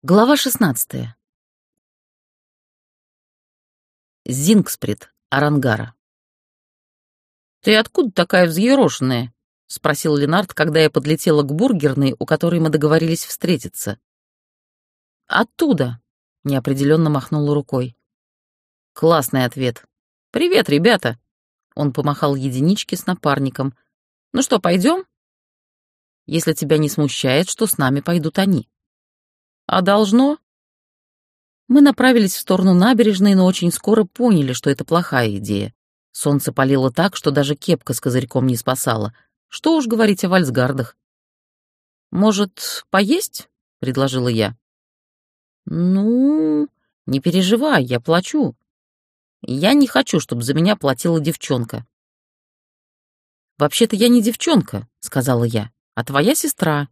Глава 16. Зингсприд, Арангара. «Ты откуда такая взъерошенная?» — спросил Ленард, когда я подлетела к бургерной, у которой мы договорились встретиться. «Оттуда», — неопределенно махнула рукой. Классный ответ. «Привет, ребята!» Он помахал единичке с напарником. «Ну что, пойдем?» «Если тебя не смущает, что с нами пойдут они». «А должно?» Мы направились в сторону набережной, но очень скоро поняли, что это плохая идея. Солнце палило так, что даже кепка с козырьком не спасала. Что уж говорить о вальсгардах. «Может, поесть?» — предложила я. «Ну, не переживай, я плачу. Я не хочу, чтобы за меня платила девчонка». «Вообще-то я не девчонка», — сказала я, — «а твоя сестра».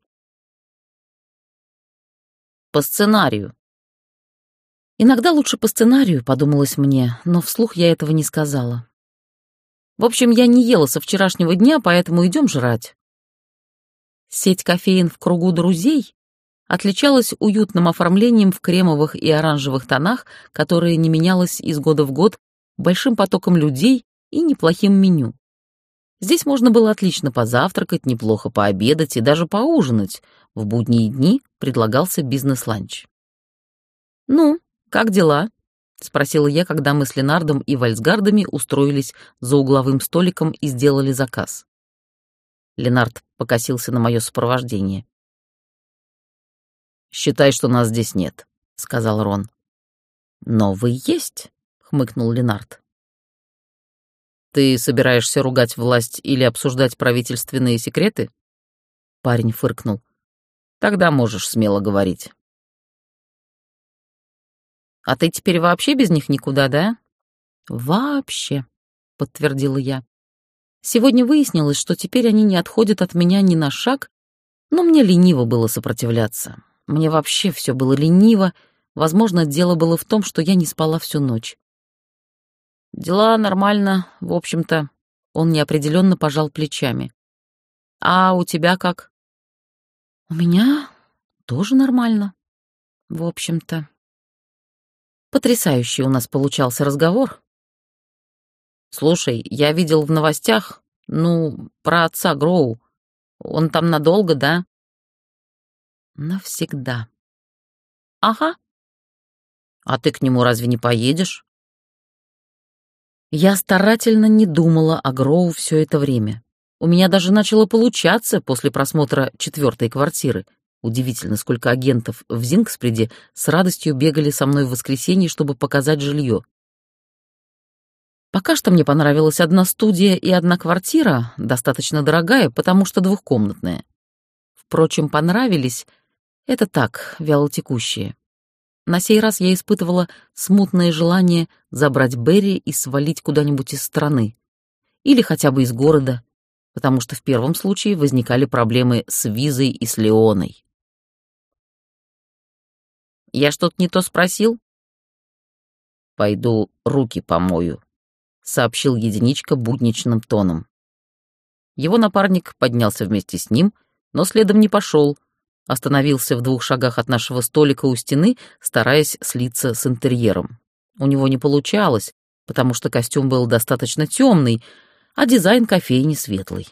«По сценарию». Иногда лучше по сценарию, подумалось мне, но вслух я этого не сказала. В общем, я не ела со вчерашнего дня, поэтому идем жрать. Сеть кофеен в кругу друзей отличалась уютным оформлением в кремовых и оранжевых тонах, которое не менялось из года в год, большим потоком людей и неплохим меню. Здесь можно было отлично позавтракать, неплохо пообедать и даже поужинать. В будние дни предлагался бизнес-ланч. «Ну, как дела?» — спросила я, когда мы с Ленардом и вальсгардами устроились за угловым столиком и сделали заказ. Ленард покосился на мое сопровождение. «Считай, что нас здесь нет», — сказал Рон. «Но вы есть», — хмыкнул Ленард. «Ты собираешься ругать власть или обсуждать правительственные секреты?» Парень фыркнул. «Тогда можешь смело говорить». «А ты теперь вообще без них никуда, да?» «Вообще», — подтвердила я. «Сегодня выяснилось, что теперь они не отходят от меня ни на шаг, но мне лениво было сопротивляться. Мне вообще все было лениво. Возможно, дело было в том, что я не спала всю ночь». «Дела нормально, в общем-то». Он неопределенно пожал плечами. «А у тебя как?» «У меня тоже нормально, в общем-то». Потрясающий у нас получался разговор. «Слушай, я видел в новостях, про отца Гроу. Он там надолго, да?» «Навсегда». «Ага. А ты к нему разве не поедешь?» Я старательно не думала о Гроу все это время. У меня даже начало получаться после просмотра 4-й квартиры. Удивительно, сколько агентов в Зингсприде с радостью бегали со мной в воскресенье, чтобы показать жилье. Пока что мне понравилась одна студия и одна квартира, достаточно дорогая, потому что двухкомнатная. Впрочем, понравились — это так, вялотекущие. На сей раз я испытывала смутное желание забрать Берри и свалить куда-нибудь из страны. Или хотя бы из города, потому что в первом случае возникали проблемы с визой и с Леоной. «Я что-то не то спросил?» «Пойду руки помою», — сообщил единичка будничным тоном. Его напарник поднялся вместе с ним, но следом не пошел, остановился в 2 шагах от нашего столика у стены, стараясь слиться с интерьером. У него не получалось, потому что костюм был достаточно темный, а дизайн кофейни светлый.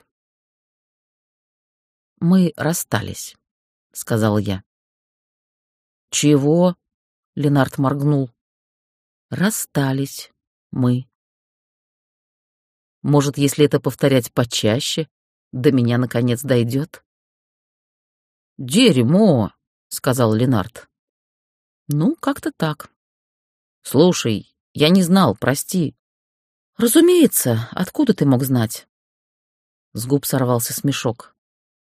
«Мы расстались», — сказала я. «Чего?» — Ленард моргнул. «Расстались мы». Может, если это повторять почаще, до меня наконец дойдет? «Дерьмо», — сказал Ленард. «Ну, как-то так». «Слушай, я не знал, прости». «Разумеется, откуда ты мог знать?» С губ сорвался смешок.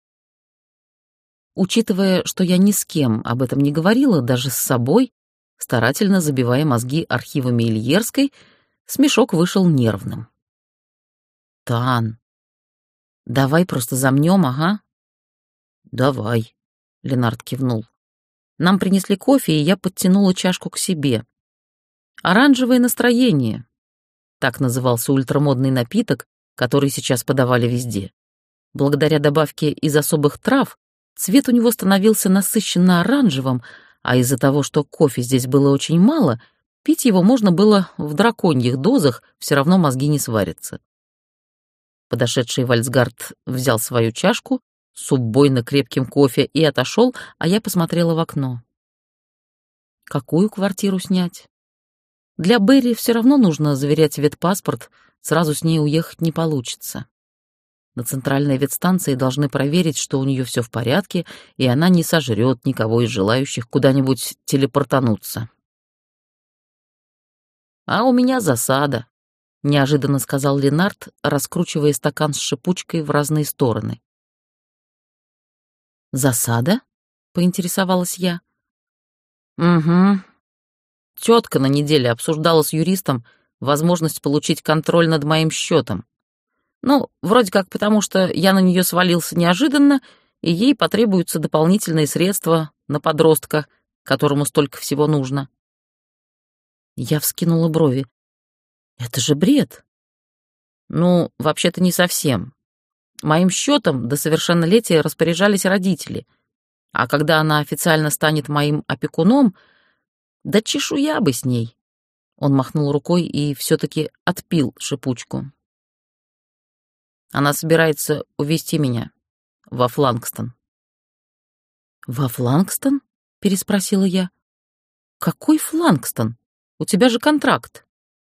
Учитывая, что я ни с кем об этом не говорила, даже с собой, старательно забивая мозги архивами Ильерской, смешок вышел нервным. «Тан, давай просто замнем, ага?» «Давай», — Ленард кивнул. Нам принесли кофе, и я подтянула чашку к себе. «Оранжевое настроение» — так назывался ультрамодный напиток, который сейчас подавали везде. Благодаря добавке из особых трав цвет у него становился насыщенно оранжевым, а из-за того, что кофе здесь было очень мало, пить его можно было в драконьих дозах, все равно мозги не сварятся. Подошедший Вальцгард взял свою чашку с убойно крепким кофе и отошел, а я посмотрела в окно. Какую квартиру снять? Для Берри все равно нужно заверять ветпаспорт, сразу с ней уехать не получится. На центральной ветстанции должны проверить, что у нее все в порядке, и она не сожрет никого из желающих куда-нибудь телепортануться. «А у меня засада», — неожиданно сказал Ленард, раскручивая стакан с шипучкой в разные стороны. «Засада?» — поинтересовалась я. «Угу. Тетка на неделе обсуждала с юристом возможность получить контроль над моим счетом. Ну, вроде как потому, что я на нее свалился неожиданно, и ей потребуются дополнительные средства на подростка, которому столько всего нужно». Я вскинула брови. «Это же бред!» «Ну, вообще-то не совсем. Моим счетом до совершеннолетия распоряжались родители, а когда она официально станет моим опекуном, да чешуя бы с ней». Он махнул рукой и все-таки отпил шипучку. «Она собирается увезти меня во Флангстон». «Во Флангстон?» — переспросила я. «Какой Флангстон? У тебя же контракт».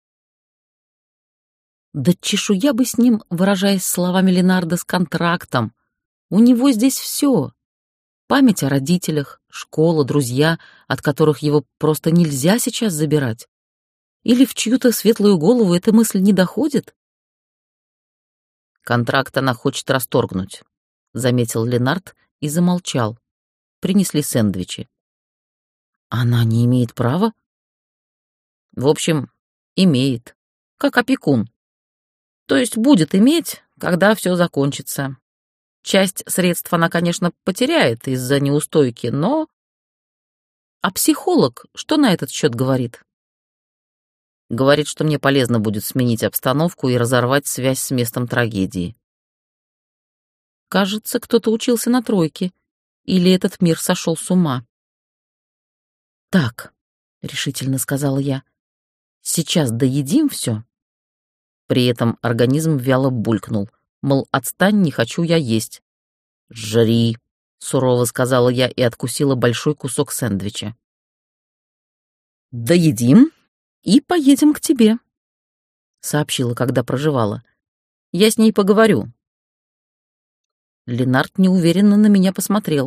Да чешуя бы с ним, выражаясь словами Ленарда, с контрактом. У него здесь все. Память о родителях, школа, друзья, от которых его просто нельзя сейчас забирать. Или в чью-то светлую голову эта мысль не доходит? «Контракт она хочет расторгнуть», — заметил Ленард и замолчал. Принесли сэндвичи. «Она не имеет права?» «В общем, имеет. Как опекун. То есть будет иметь, когда все закончится. Часть средств она, конечно, потеряет из-за неустойки, но...» «А психолог что на этот счет говорит?» «Говорит, что мне полезно будет сменить обстановку и разорвать связь с местом трагедии». Кажется, кто-то учился на тройке. Или этот мир сошел с ума. «Так», — решительно сказала я, — «сейчас доедим все». При этом организм вяло булькнул, мол, отстань, не хочу я есть. «Жри», — сурово сказала я и откусила большой кусок сэндвича. «Доедим и поедем к тебе», — сообщила, когда проживала. «Я с ней поговорю». Ленард неуверенно на меня посмотрел.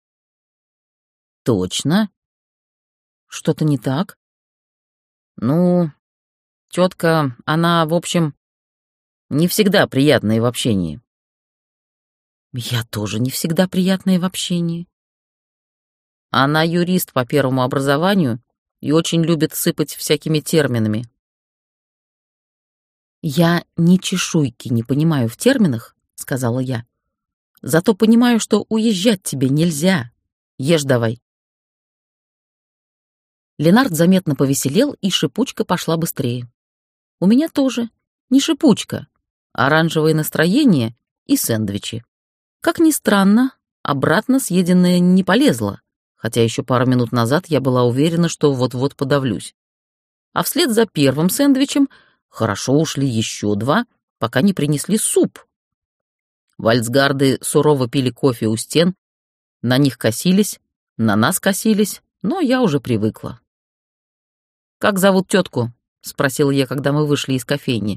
«Точно? Что-то не так?» «Ну, тетка, она, в общем, не всегда приятная в общении». «Я тоже не всегда приятная в общении». «Она юрист по первому образованию и очень любит сыпать всякими терминами». «Я ни чешуйки не понимаю в терминах», — сказала я. «Зато понимаю, что уезжать тебе нельзя. Ешь давай». Ленард заметно повеселел, и шипучка пошла быстрее. У меня тоже. Не шипучка, оранжевое настроение и сэндвичи. Как ни странно, обратно съеденное не полезло, хотя еще пару минут назад я была уверена, что вот-вот подавлюсь. А вслед за первым сэндвичем хорошо ушли еще два, пока не принесли суп. Вальцгарды сурово пили кофе у стен, на них косились, на нас косились, но я уже привыкла. «Как зовут тетку?» — спросил я, когда мы вышли из кофейни.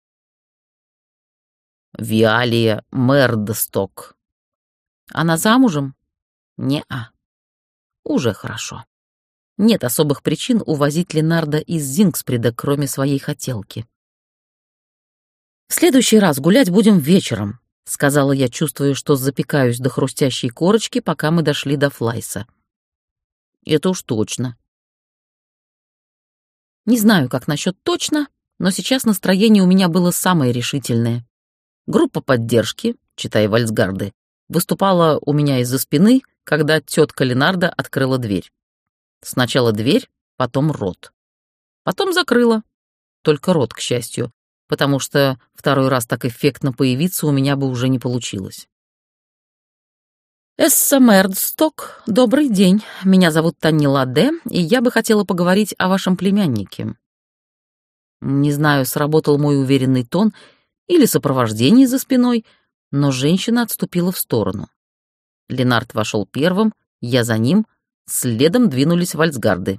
«Виалия Мердсток». «Она замужем?» «Не-а». «Уже хорошо. Нет особых причин увозить Ленарда из Зингспреда, кроме своей хотелки». «В следующий раз гулять будем вечером», — сказала я, чувствуя, что запекаюсь до хрустящей корочки, пока мы дошли до Флайса. «Это уж точно». Не знаю, как насчет точно, но сейчас настроение у меня было самое решительное. Группа поддержки, читай Вальцгарды, выступала у меня из-за спины, когда тетка Ленарда открыла дверь. Сначала дверь, потом рот. Потом закрыла. Только рот, к счастью, потому что второй раз так эффектно появиться у меня бы уже не получилось. Эсса Мердсток, добрый день. Меня зовут Танни Ладе, и я бы хотела поговорить о вашем племяннике. Не знаю, сработал мой уверенный тон или сопровождение за спиной, но женщина отступила в сторону. Ленард вошел первым, я за ним, следом двинулись вальцгарды.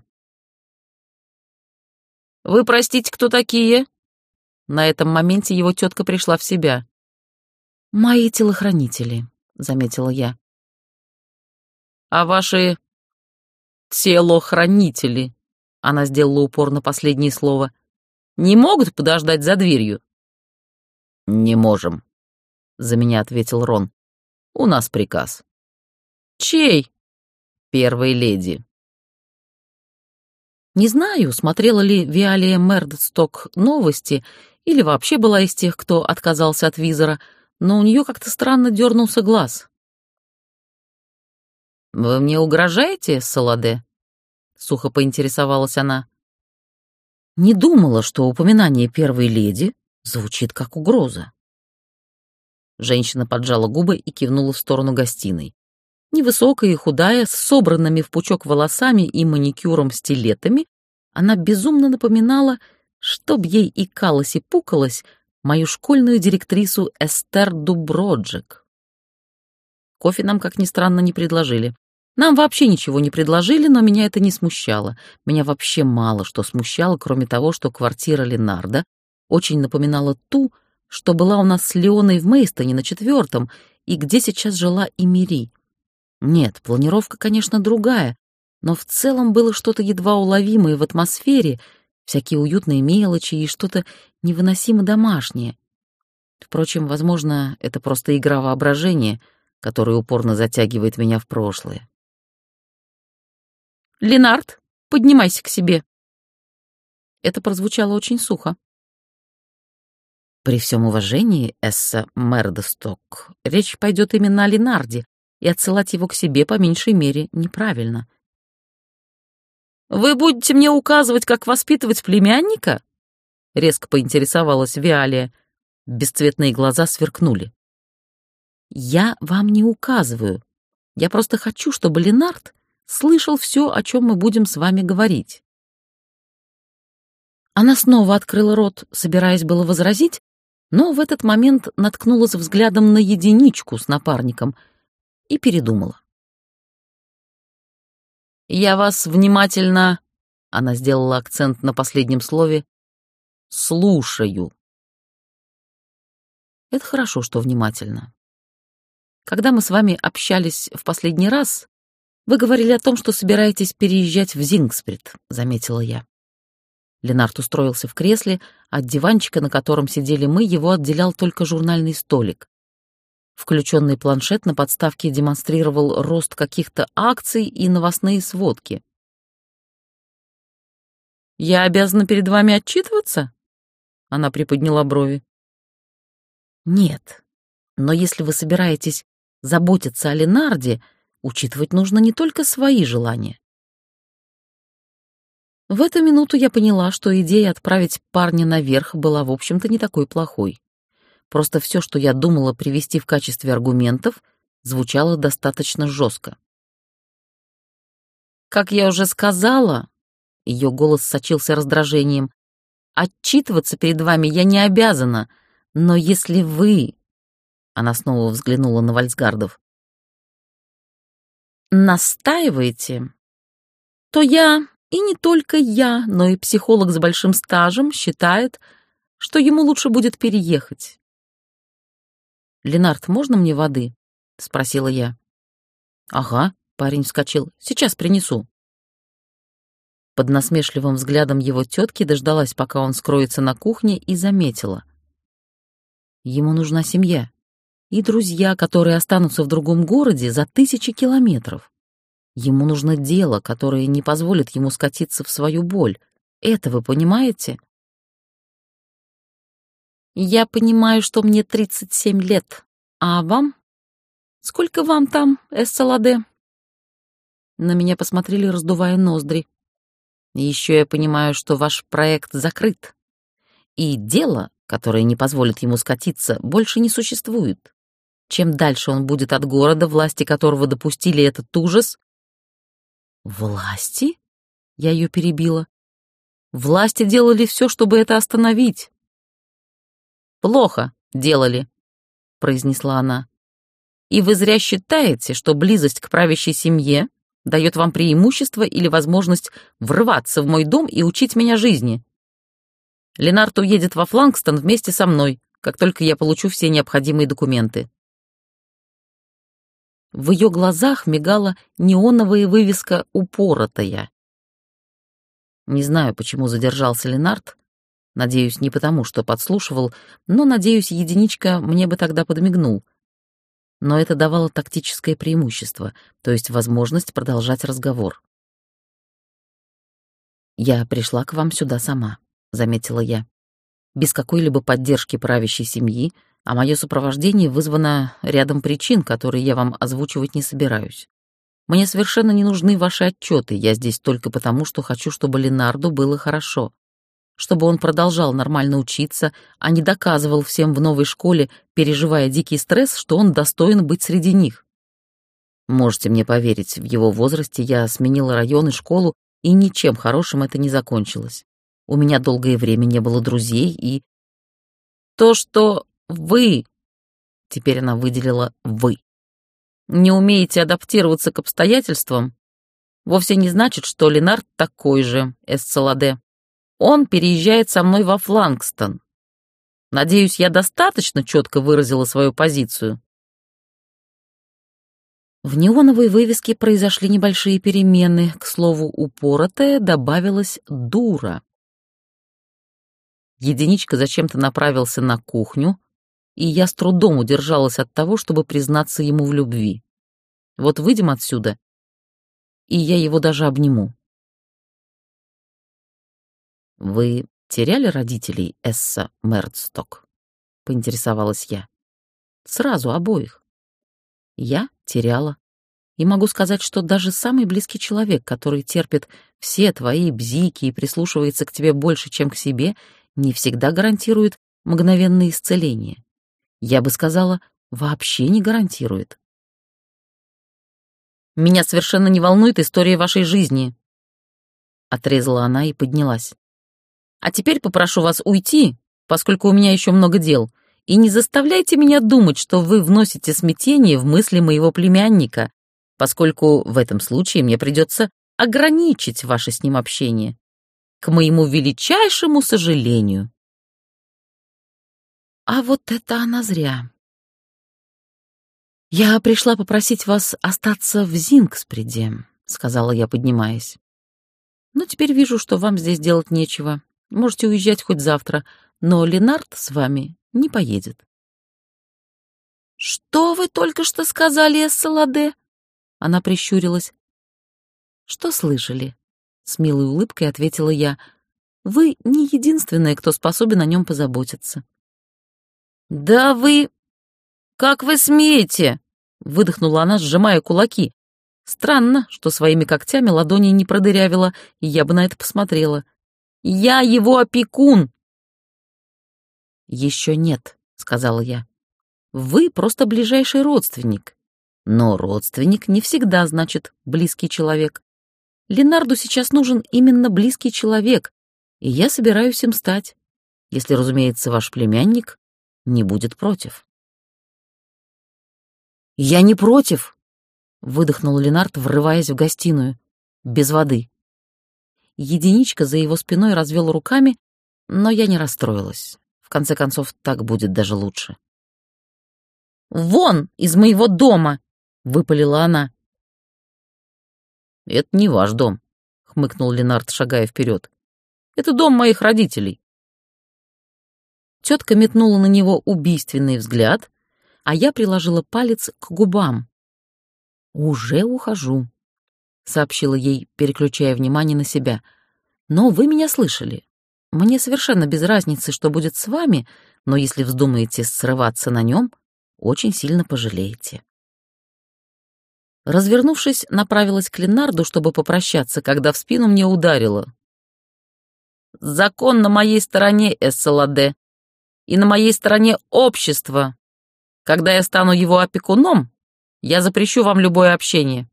«Вы простите, кто такие?» На этом моменте его тетка пришла в себя. «Мои телохранители», — заметила я. «А ваши телохранители», — она сделала упор на последнее слово, «не могут подождать за дверью?» «Не можем», — за меня ответил Рон. «У нас приказ». «Чей?» «Первой леди». Не знаю, смотрела ли Виалия Мердсток новости или вообще была из тех, кто отказался от визора, но у нее как-то странно дернулся глаз. «Вы мне угрожаете, Саладе?» — сухо поинтересовалась она. Не думала, что упоминание первой леди звучит как угроза. Женщина поджала губы и кивнула в сторону гостиной. Невысокая и худая, с собранными в пучок волосами и маникюром-стилетами, она безумно напоминала, чтоб ей икалось и пукалось, мою школьную директрису Эстер Дуброджик. Кофе нам, как ни странно, не предложили. Нам вообще ничего не предложили, но меня это не смущало. Меня вообще мало что смущало, кроме того, что квартира Ленарда очень напоминала ту, что была у нас с Леоной в Мейстоне на 4-м, и где сейчас жила Эмири. Нет, планировка, конечно, другая, но в целом было что-то едва уловимое в атмосфере, всякие уютные мелочи и что-то невыносимо домашнее. Впрочем, возможно, это просто игра воображения, которая упорно затягивает меня в прошлое. «Ленард, поднимайся к себе!» Это прозвучало очень сухо. При всем уважении, Эсса Мердсток, речь пойдет именно о Ленарде, и отсылать его к себе по меньшей мере неправильно. «Вы будете мне указывать, как воспитывать племянника?» — резко поинтересовалась Виалия. Бесцветные глаза сверкнули. «Я вам не указываю. Я просто хочу, чтобы Ленард слышал все, о чем мы будем с вами говорить». Она снова открыла рот, собираясь было возразить, но в этот момент наткнулась взглядом на единичку с напарником и передумала. «Я вас внимательно...» — она сделала акцент на последнем слове. «Слушаю». Это хорошо, что внимательно. Когда мы с вами общались в последний раз, вы говорили о том, что собираетесь переезжать в Зингсприт, заметила я. Ленард устроился в кресле, от диванчика, на котором сидели мы, его отделял только журнальный столик. Включенный планшет на подставке демонстрировал рост каких-то акций и новостные сводки. «Я обязана перед вами отчитываться?» Она приподняла брови. «Нет, но если вы собираетесь заботиться о Ленарде, учитывать нужно не только свои желания». В эту минуту я поняла, что идея отправить парня наверх была, в общем-то, не такой плохой. Просто все, что я думала привести в качестве аргументов, звучало достаточно жестко. «Как я уже сказала», — ее голос сочился раздражением, «отчитываться перед вами я не обязана, но если вы...» Она снова взглянула на вальцгардов. «Настаиваете, то я, и не только я, но и психолог с большим стажем считает, что ему лучше будет переехать». «Ленард, можно мне воды?» — спросила я. «Ага», — парень вскочил, — «сейчас принесу». Под насмешливым взглядом его тетки дождалась, пока он скроется на кухне, и заметила. Ему нужна семья и друзья, которые останутся в другом городе за 1000 километров. Ему нужно дело, которое не позволит ему скатиться в свою боль. Это вы понимаете? Я понимаю, что мне 37 лет. А вам? Сколько вам там, Эссаладе? На меня посмотрели, раздувая ноздри. Еще я понимаю, что ваш проект закрыт. И дело, которое не позволит ему скатиться, больше не существует. Чем дальше он будет от города, власти которого допустили этот ужас... Власти? Я ее перебила. Власти делали все, чтобы это остановить. Плохо делали, произнесла она. И вы зря считаете, что близость к правящей семье дает вам преимущество или возможность врываться в мой дом и учить меня жизни. Ленард уедет во Флангстон вместе со мной, как только я получу все необходимые документы. В ее глазах мигала неоновая вывеска «Упоротая». Не знаю, почему задержался Ленард. Надеюсь, не потому, что подслушивал, но, надеюсь, единичка мне бы тогда подмигнул. Но это давало тактическое преимущество, то есть возможность продолжать разговор. «Я пришла к вам сюда сама», — заметила я. «Без какой-либо поддержки правящей семьи, а мое сопровождение вызвано рядом причин, которые я вам озвучивать не собираюсь. Мне совершенно не нужны ваши отчеты, я здесь только потому, что хочу, чтобы Ленарду было хорошо, чтобы он продолжал нормально учиться, а не доказывал всем в новой школе, переживая дикий стресс, что он достоин быть среди них. Можете мне поверить, в его возрасте я сменила район и школу, и ничем хорошим это не закончилось. У меня долгое время не было друзей, и... То, что вы... Теперь она выделила «вы». Не умеете адаптироваться к обстоятельствам, вовсе не значит, что Ленард такой же, Эсцеладе. Он переезжает со мной во Флангстон. Надеюсь, я достаточно четко выразила свою позицию. В неоновой вывеске произошли небольшие перемены. К слову, упоротая добавилась дура. Единичка зачем-то направился на кухню, и я с трудом удержалась от того, чтобы признаться ему в любви. Вот выйдем отсюда, и я его даже обниму. «Вы теряли родителей, Эсса Мердсток?» — поинтересовалась я. «Сразу обоих. Я теряла. И могу сказать, что даже самый близкий человек, который терпит все твои бзики и прислушивается к тебе больше, чем к себе, не всегда гарантирует мгновенное исцеление. Я бы сказала, вообще не гарантирует. «Меня совершенно не волнует история вашей жизни», — отрезала она и поднялась. «А теперь попрошу вас уйти, поскольку у меня еще много дел, и не заставляйте меня думать, что вы вносите смятение в мысли моего племянника, поскольку в этом случае мне придется ограничить ваше с ним общение, к моему величайшему сожалению». А вот это она зря. «Я пришла попросить вас остаться в Зингспреде», — сказала я, поднимаясь. «Но теперь вижу, что вам здесь делать нечего. Можете уезжать хоть завтра, но Ленард с вами не поедет». «Что вы только что сказали, Эсселаде?» Она прищурилась. «Что слышали?» — с милой улыбкой ответила я. «Вы не единственная, кто способен о нем позаботиться». «Да вы... Как вы смеете?» — выдохнула она, сжимая кулаки. Странно, что своими когтями ладони не продырявила, и я бы на это посмотрела. «Я его опекун!» «Еще нет», — сказала я. «Вы просто ближайший родственник. Но родственник не всегда значит близкий человек. Ленарду сейчас нужен именно близкий человек, и я собираюсь им стать, если, разумеется, ваш племянник не будет против». «Я не против», — выдохнул Ленард, врываясь в гостиную. «Без воды». Единичка за его спиной развел руками, но я не расстроилась. В конце концов, так будет даже лучше. «Вон из моего дома!» — выпалила она. «Это не ваш дом», — хмыкнул Ленард, шагая вперед. «Это дом моих родителей». Тетка метнула на него убийственный взгляд, а я приложила палец к губам. «Уже ухожу», — сообщила ей, переключая внимание на себя. «Но вы меня слышали. Мне совершенно без разницы, что будет с вами, но если вздумаете срываться на нем, очень сильно пожалеете». Развернувшись, направилась к Ленарду, чтобы попрощаться, когда в спину мне ударило. «Закон на моей стороне, Эсселаде, и на моей стороне общество. Когда я стану его опекуном, я запрещу вам любое общение».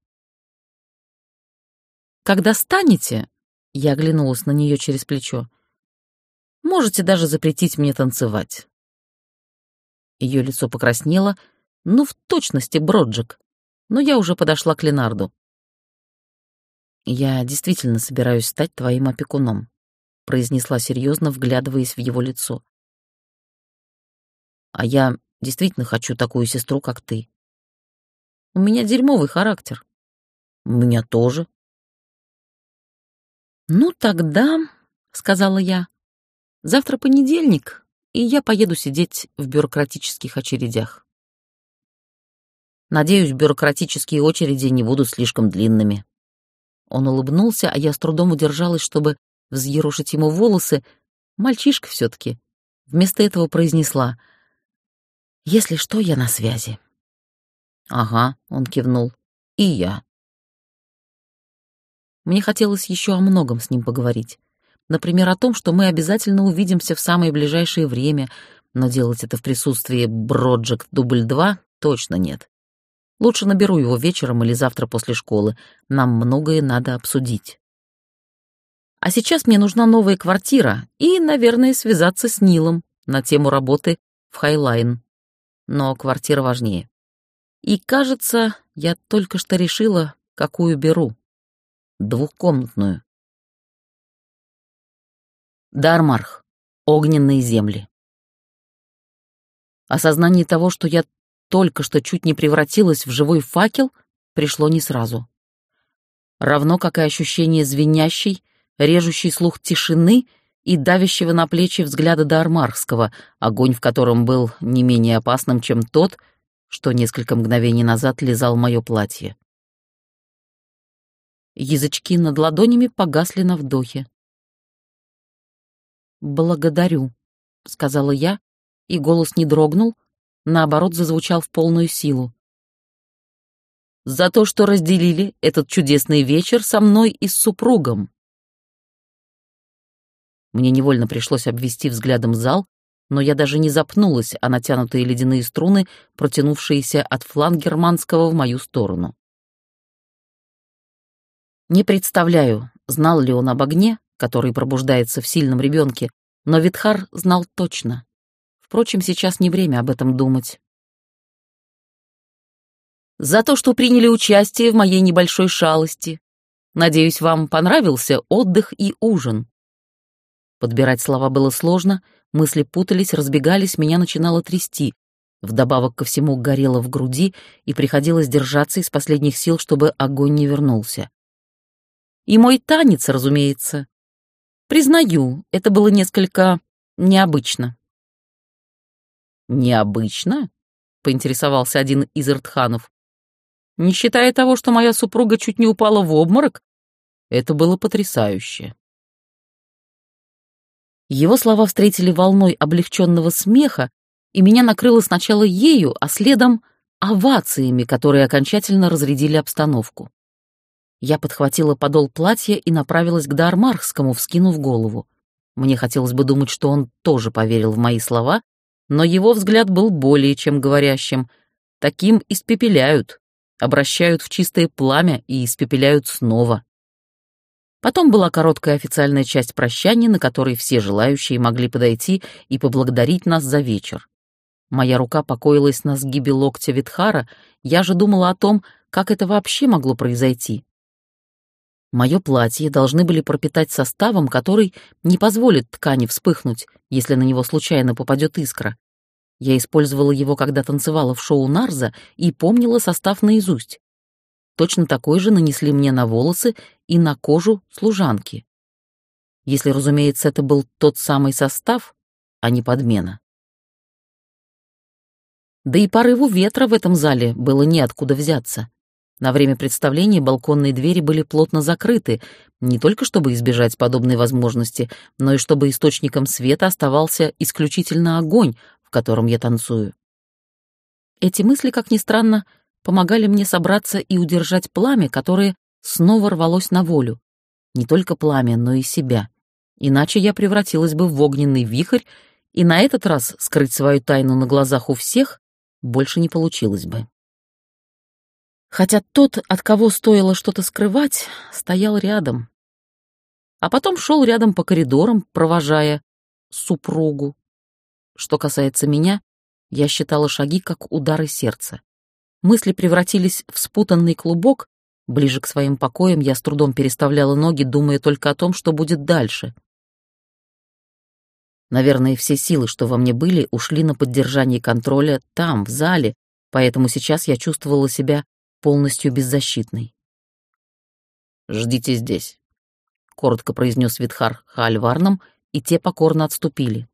«Когда станете», — я оглянулась на нее через плечо, «можете даже запретить мне танцевать». Ее лицо покраснело, ну, в точности Броджик, но я уже подошла к Ленарду. «Я действительно собираюсь стать твоим опекуном», — произнесла серьезно, вглядываясь в его лицо. «А я действительно хочу такую сестру, как ты. У меня дерьмовый характер». «У меня тоже». «Ну тогда», — сказала я, — «завтра понедельник, и я поеду сидеть в бюрократических очередях». «Надеюсь, бюрократические очереди не будут слишком длинными». Он улыбнулся, а я с трудом удержалась, чтобы взъерошить ему волосы. Мальчишка все-таки. Вместо этого произнесла: «Если что, я на связи». «Ага», — он кивнул, — «и я». Мне хотелось еще о многом с ним поговорить. Например, о том, что мы обязательно увидимся в самое ближайшее время, но делать это в присутствии Броджект дубль 2 точно нет. Лучше наберу его вечером или завтра после школы. Нам многое надо обсудить. А сейчас мне нужна новая квартира и, наверное, связаться с Нилом на тему работы в Хайлайн. Но квартира важнее. И, кажется, я только что решила, какую беру. Двухкомнатную. Дармарх. Огненные земли. Осознание того, что я только что чуть не превратилась в живой факел, пришло не сразу. Равно как и ощущение звенящей, режущей слух тишины и давящего на плечи взгляда Дармархского, огонь в котором был не менее опасным, чем тот, что несколько мгновений назад лизал мое платье. Язычки над ладонями погасли на вдохе. «Благодарю», — сказала я, и голос не дрогнул, наоборот, зазвучал в полную силу. «За то, что разделили этот чудесный вечер со мной и с супругом». Мне невольно пришлось обвести взглядом зал, но я даже не запнулась о натянутые ледяные струны, протянувшиеся от флангерманского в мою сторону. Не представляю, знал ли он об огне, который пробуждается в сильном ребенке, но Витхар знал точно. Впрочем, сейчас не время об этом думать. «За то, что приняли участие в моей небольшой шалости. Надеюсь, вам понравился отдых и ужин». Подбирать слова было сложно, мысли путались, разбегались, меня начинало трясти. Вдобавок ко всему горело в груди, и приходилось держаться из последних сил, чтобы огонь не вернулся. И мой танец, разумеется. Признаю, это было несколько необычно. «Необычно?» — поинтересовался один из Иртханов. «Не считая того, что моя супруга чуть не упала в обморок, это было потрясающе». Его слова встретили волной облегченного смеха, и меня накрыло сначала ею, а следом овациями, которые окончательно разрядили обстановку. Я подхватила подол платья и направилась к Дармархскому, вскинув голову. Мне хотелось бы думать, что он тоже поверил в мои слова, но его взгляд был более чем говорящим. Таким испепеляют, обращают в чистое пламя и испепеляют снова. Потом была короткая официальная часть прощания, на которой все желающие могли подойти и поблагодарить нас за вечер. Моя рука покоилась на сгибе локтя Витхара, я же думала о том, как это вообще могло произойти. Мое платье должны были пропитать составом, который не позволит ткани вспыхнуть, если на него случайно попадет искра. Я использовала его, когда танцевала в шоу Нарза, и помнила состав наизусть. Точно такой же нанесли мне на волосы и на кожу служанки. Если, разумеется, это был тот самый состав, а не подмена. Да и порыву ветра в этом зале было неоткуда взяться. На время представления балконные двери были плотно закрыты, не только чтобы избежать подобной возможности, но и чтобы источником света оставался исключительно огонь, в котором я танцую. Эти мысли, как ни странно, помогали мне собраться и удержать пламя, которое снова рвалось на волю. Не только пламя, но и себя. Иначе я превратилась бы в огненный вихрь, и на этот раз скрыть свою тайну на глазах у всех больше не получилось бы. Хотя тот, от кого стоило что-то скрывать, стоял рядом. А потом шел рядом по коридорам, провожая супругу. Что касается меня, я считала шаги как удары сердца. Мысли превратились в спутанный клубок. Ближе к своим покоям я с трудом переставляла ноги, думая только о том, что будет дальше. Наверное, все силы, что во мне были, ушли на поддержание контроля там, в зале, поэтому сейчас я чувствовала себя полностью беззащитной. «Ждите здесь», — коротко произнес Видхар Хаальварнам, и те покорно отступили.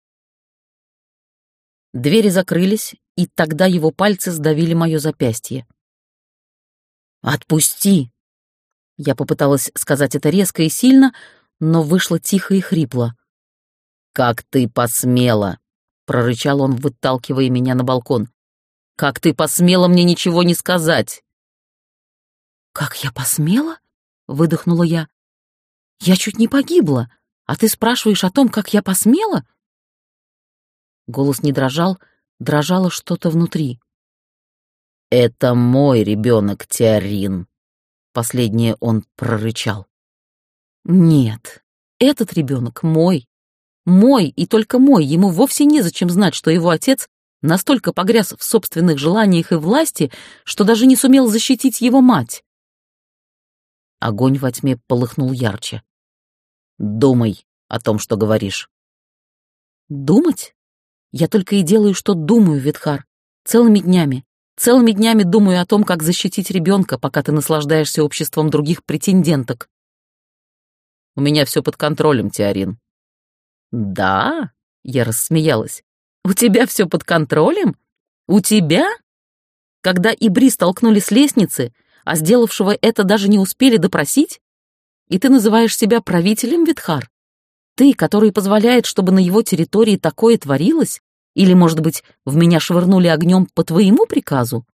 Двери закрылись, и тогда его пальцы сдавили мое запястье. «Отпусти!» Я попыталась сказать это резко и сильно, но вышло тихо и хрипло. «Как ты посмела!» — прорычал он, выталкивая меня на балкон. «Как ты посмела мне ничего не сказать?» «Как я посмела?» — выдохнула я. «Я чуть не погибла, а ты спрашиваешь о том, как я посмела?» Голос не дрожал, дрожало что-то внутри. «Это мой ребенок, Теорин», — последнее он прорычал. «Нет, этот ребенок мой. Мой и только мой. Ему вовсе незачем знать, что его отец настолько погряз в собственных желаниях и власти, что даже не сумел защитить его мать». Огонь во тьме полыхнул ярче. «Думай о том, что говоришь». «Думать? Я только и делаю, что думаю, Видхар. Целыми днями думаю о том, как защитить ребенка, пока ты наслаждаешься обществом других претенденток». «У меня все под контролем, Теорин». «Да?» — я рассмеялась. «У тебя все под контролем? У тебя?» Когда Ибри столкнули с лестницы, а сделавшего это даже не успели допросить? И ты называешь себя правителем, Видхар? Ты, который позволяет, чтобы на его территории такое творилось? Или, может быть, в меня швырнули огнем по твоему приказу?»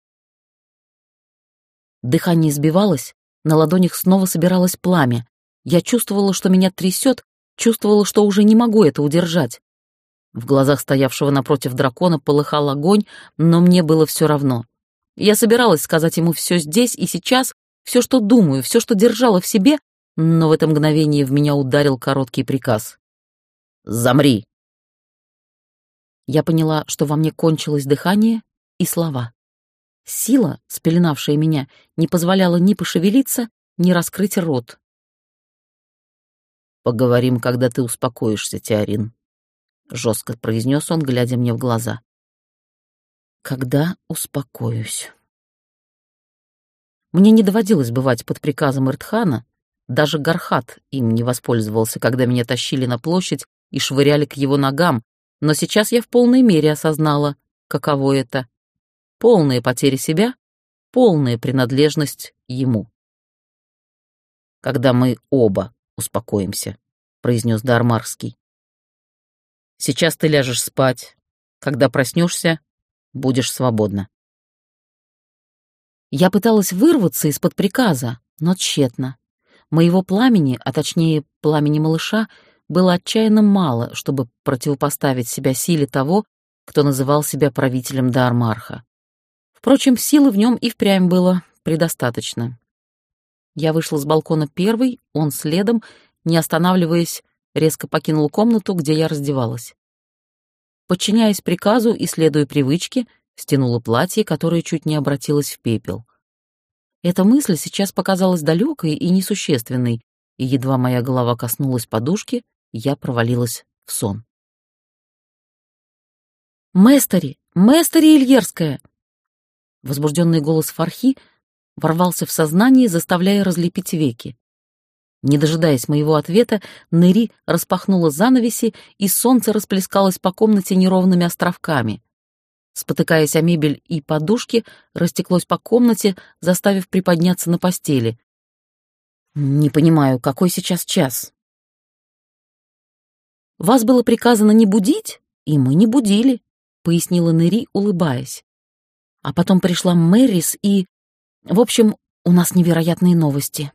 Дыхание сбивалось, на ладонях снова собиралось пламя. Я чувствовала, что меня трясет, чувствовала, что уже не могу это удержать. В глазах стоявшего напротив дракона полыхал огонь, но мне было все равно. Я собиралась сказать ему все здесь и сейчас, все, что думаю, все, что держала в себе, но в это мгновение в меня ударил короткий приказ. «Замри!» Я поняла, что во мне кончилось дыхание и слова. Сила, спеленавшая меня, не позволяла ни пошевелиться, ни раскрыть рот. «Поговорим, когда ты успокоишься, Теорин», — жестко произнес он, глядя мне в глаза. «Когда успокоюсь». Мне не доводилось бывать под приказом Иртхана, даже Гархат им не воспользовался, когда меня тащили на площадь и швыряли к его ногам, но сейчас я в полной мере осознала, каково это. Полная потеря себя, полная принадлежность ему. «Когда мы оба успокоимся», — произнес Дармарский. «Сейчас ты ляжешь спать. Когда проснешься, будешь свободна». Я пыталась вырваться из-под приказа, но тщетно. Моего пламени, а точнее пламени малыша, было отчаянно мало, чтобы противопоставить себя силе того, кто называл себя правителем Даармарха. Впрочем, силы в нем и впрямь было предостаточно. Я вышла с балкона первой, он следом, не останавливаясь, резко покинул комнату, где я раздевалась. Подчиняясь приказу и следуя привычке, стянула платье, которое чуть не обратилось в пепел. Эта мысль сейчас показалась далекой и несущественной, и едва моя голова коснулась подушки, я провалилась в сон. «Мэстери! Мэстери Ильерская!» Возбужденный голос Фархи ворвался в сознание, заставляя разлепить веки. Не дожидаясь моего ответа, Нэри распахнула занавеси, и солнце расплескалось по комнате неровными островками. Спотыкаясь о мебель и подушки, растеклось по комнате, заставив приподняться на постели. «Не понимаю, какой сейчас час?» «Вас было приказано не будить, и мы не будили», — пояснила Нэри, улыбаясь. «А потом пришла Мэрис и... В общем, у нас невероятные новости».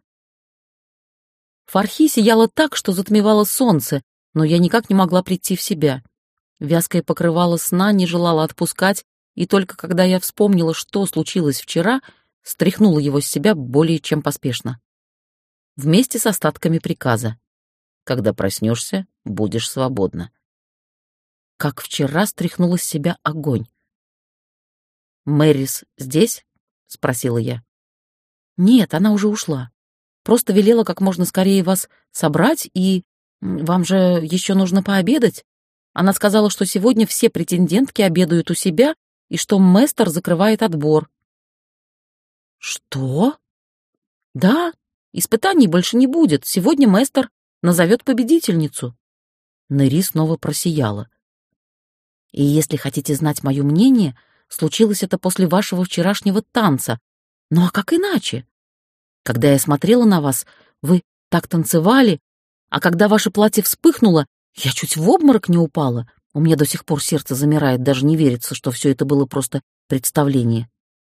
Фархи сияла так, что затмевало солнце, но я никак не могла прийти в себя. Вязкое покрывало сна не желало отпускать, и только когда я вспомнила, что случилось вчера, стряхнула его с себя более чем поспешно. Вместе с остатками приказа. Когда проснешься, будешь свободна. Как вчера стряхнула с себя огонь. «Мэрис здесь?» — спросила я. «Нет, она уже ушла. Просто велела как можно скорее вас собрать, и вам же еще нужно пообедать. Она сказала, что сегодня все претендентки обедают у себя и что Мэстер закрывает отбор». «Что?» «Да, испытаний больше не будет. Сегодня Мэстер назовет победительницу». Нэри снова просияла. «И если хотите знать мое мнение, случилось это после вашего вчерашнего танца. Ну а как иначе? Когда я смотрела на вас, вы так танцевали, а когда ваше платье вспыхнуло, я чуть в обморок не упала. У меня до сих пор сердце замирает, даже не верится, что все это было просто представление».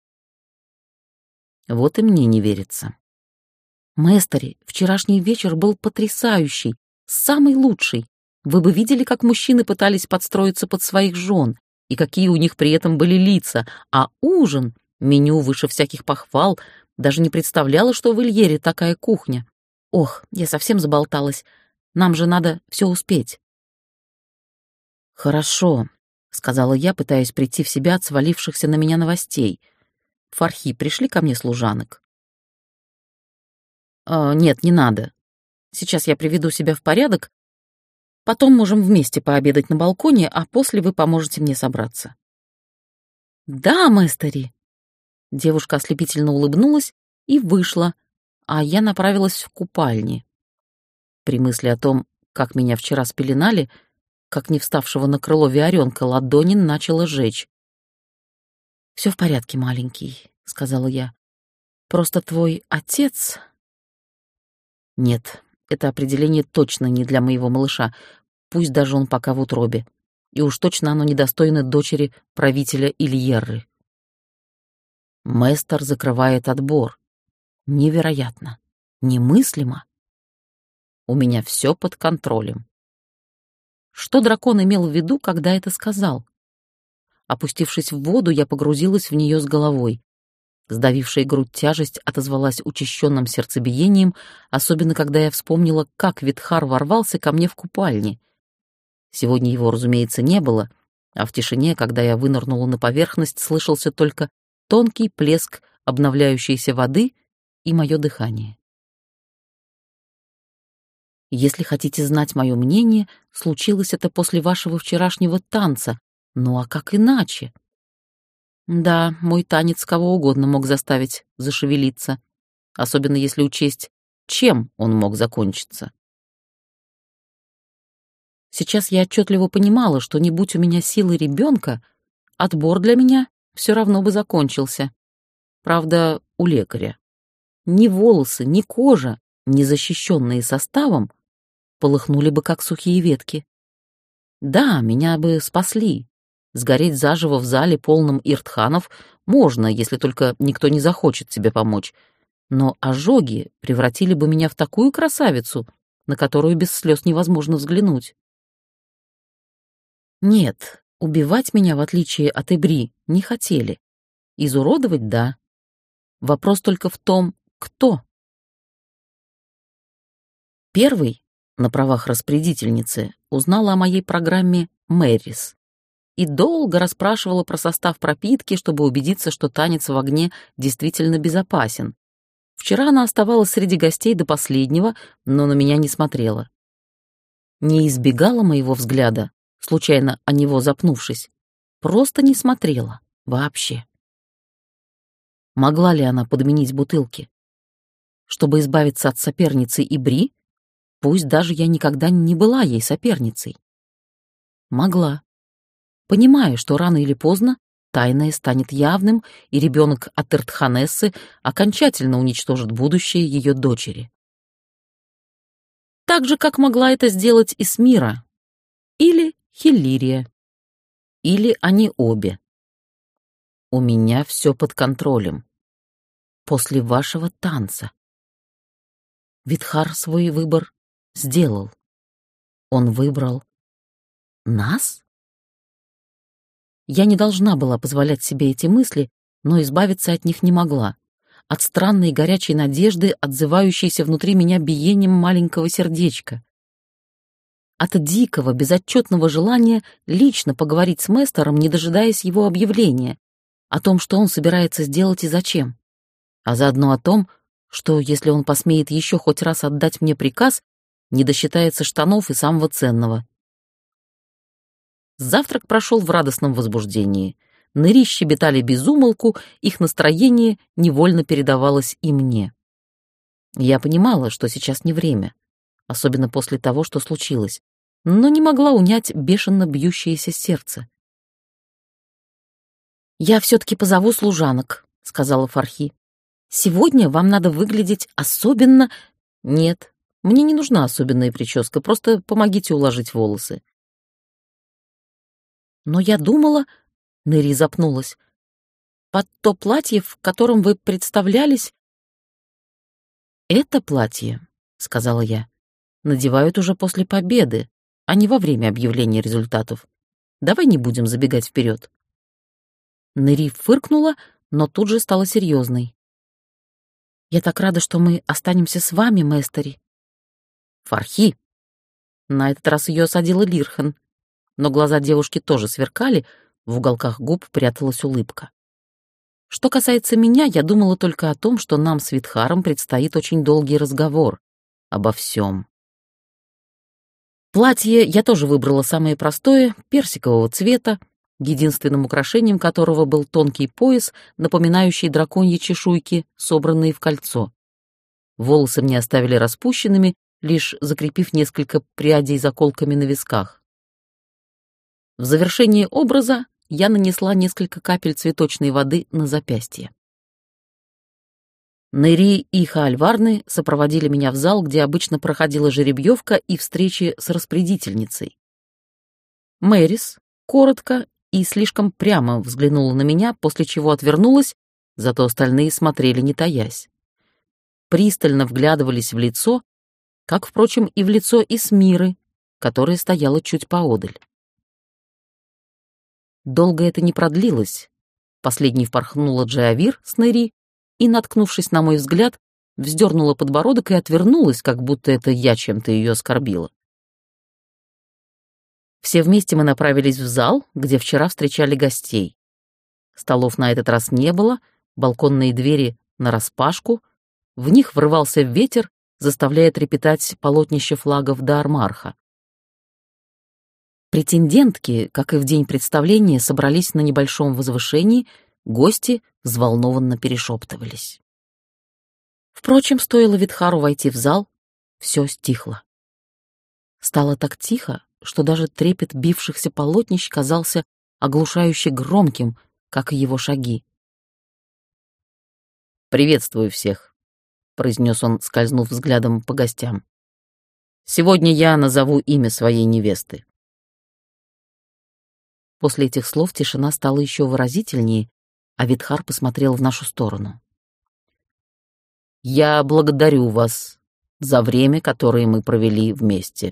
Вот и мне не верится. Мэстери, вчерашний вечер был потрясающий, самый лучший. Вы бы видели, как мужчины пытались подстроиться под своих жен, и какие у них при этом были лица, а ужин, меню выше всяких похвал, даже не представляла, что в Ильере такая кухня. Ох, я совсем заболталась. Нам же надо все успеть. «Хорошо», — сказала я, пытаясь прийти в себя от свалившихся на меня новостей. «Фархи, пришли ко мне служанок». «Нет, не надо. Сейчас я приведу себя в порядок. Потом можем вместе пообедать на балконе, а после вы поможете мне собраться». «Да, мэстери!» Девушка ослепительно улыбнулась и вышла, а я направилась в купальни. При мысли о том, как меня вчера спеленали, как не вставшего на крыло виарёнка, ладони начала жечь. «Все в порядке, маленький», — сказала я. «Просто твой отец...» Нет, это определение точно не для моего малыша, пусть даже он пока в утробе. И уж точно оно недостойно дочери правителя Ильерры. Мэстер закрывает отбор. Невероятно. Немыслимо. У меня все под контролем. Что дракон имел в виду, когда это сказал? Опустившись в воду, я погрузилась в нее с головой. Сдавившая грудь тяжесть отозвалась учащенным сердцебиением, особенно когда я вспомнила, как Витхар ворвался ко мне в купальне. Сегодня его, разумеется, не было, а в тишине, когда я вынырнула на поверхность, слышался только тонкий плеск обновляющейся воды и мое дыхание. Если хотите знать мое мнение, случилось это после вашего вчерашнего танца. Ну а как иначе? Да, мой танец кого угодно мог заставить зашевелиться, особенно если учесть, чем он мог закончиться. Сейчас я отчетливо понимала, что не будь у меня силы ребенка, отбор для меня все равно бы закончился. Правда, у лекаря. Ни волосы, ни кожа, не защищенные составом, полыхнули бы, как сухие ветки. Да, меня бы спасли. Сгореть заживо в зале, полном иртханов, можно, если только никто не захочет тебе помочь. Но ожоги превратили бы меня в такую красавицу, на которую без слез невозможно взглянуть. Нет, убивать меня, в отличие от Эбри, не хотели. Изуродовать — да. Вопрос только в том, кто. Первый, на правах распорядительницы, узнала о моей программе Мэрис и долго расспрашивала про состав пропитки, чтобы убедиться, что танец в огне действительно безопасен. Вчера она оставалась среди гостей до последнего, но на меня не смотрела. Не избегала моего взгляда, случайно о него запнувшись, просто не смотрела вообще. Могла ли она подменить бутылки? Чтобы избавиться от соперницы Ибри, пусть даже я никогда не была ей соперницей. Могла. Понимая, что рано или поздно тайное станет явным, и ребенок от Иртханессы окончательно уничтожит будущее ее дочери. Так же, как могла это сделать Исмира или Хиллирия, или они обе. У меня все под контролем. После вашего танца. Витхар свой выбор сделал. Он выбрал нас? Я не должна была позволять себе эти мысли, но избавиться от них не могла. От странной горячей надежды, отзывающейся внутри меня биением маленького сердечка. От дикого, безотчетного желания лично поговорить с Местером, не дожидаясь его объявления, о том, что он собирается сделать и зачем. А заодно о том, что, если он посмеет еще хоть раз отдать мне приказ, не досчитается штанов и самого ценного. Завтрак прошел в радостном возбуждении. Нэри щебетали без умолку, их настроение невольно передавалось и мне. Я понимала, что сейчас не время, особенно после того, что случилось, но не могла унять бешено бьющееся сердце. «Я все-таки позову служанок», — сказала Фархи. «Сегодня вам надо выглядеть особенно...» «Нет, мне не нужна особенная прическа, просто помогите уложить волосы». «Но я думала...» — Нэри запнулась. «Под то платье, в котором вы представлялись...» «Это платье», — сказала я, — «надевают уже после победы, а не во время объявления результатов. Давай не будем забегать вперед». Нэри фыркнула, но тут же стала серьезной. «Я так рада, что мы останемся с вами, Мэстери». «Фархи!» На этот раз ее осадила Лирхан, но глаза девушки тоже сверкали, в уголках губ пряталась улыбка. Что касается меня, я думала только о том, что нам с Витхаром предстоит очень долгий разговор. Обо всем. Платье я тоже выбрала самое простое, персикового цвета, единственным украшением которого был тонкий пояс, напоминающий драконьи чешуйки, собранные в кольцо. Волосы мне оставили распущенными, лишь закрепив несколько прядей заколками на висках. В завершение образа я нанесла несколько капель цветочной воды на запястье. Нэри и Хаальварны сопроводили меня в зал, где обычно проходила жеребьевка и встречи с распорядительницей. Мэрис коротко и слишком прямо взглянула на меня, после чего отвернулась, зато остальные смотрели не таясь. Пристально вглядывались в лицо, как, впрочем, и в лицо Исмиры, которая стояла чуть поодаль. Долго это не продлилось. Последней впорхнула Джиавир с Нэри и, наткнувшись на мой взгляд, вздернула подбородок и отвернулась, как будто это я чем-то ее оскорбила. Все вместе мы направились в зал, где вчера встречали гостей. Столов на этот раз не было, балконные двери нараспашку, в них врывался ветер, заставляя трепетать полотнище флагов Даармарха. Претендентки, как и в день представления, собрались на небольшом возвышении, гости взволнованно перешептывались. Впрочем, стоило Витхару войти в зал, все стихло. Стало так тихо, что даже трепет бившихся полотнищ казался оглушающе громким, как и его шаги. «Приветствую всех», — произнес он, скользнув взглядом по гостям. «Сегодня я назову имя своей невесты». После этих слов тишина стала еще выразительнее, а Витхар посмотрел в нашу сторону. «Я благодарю вас за время, которое мы провели вместе».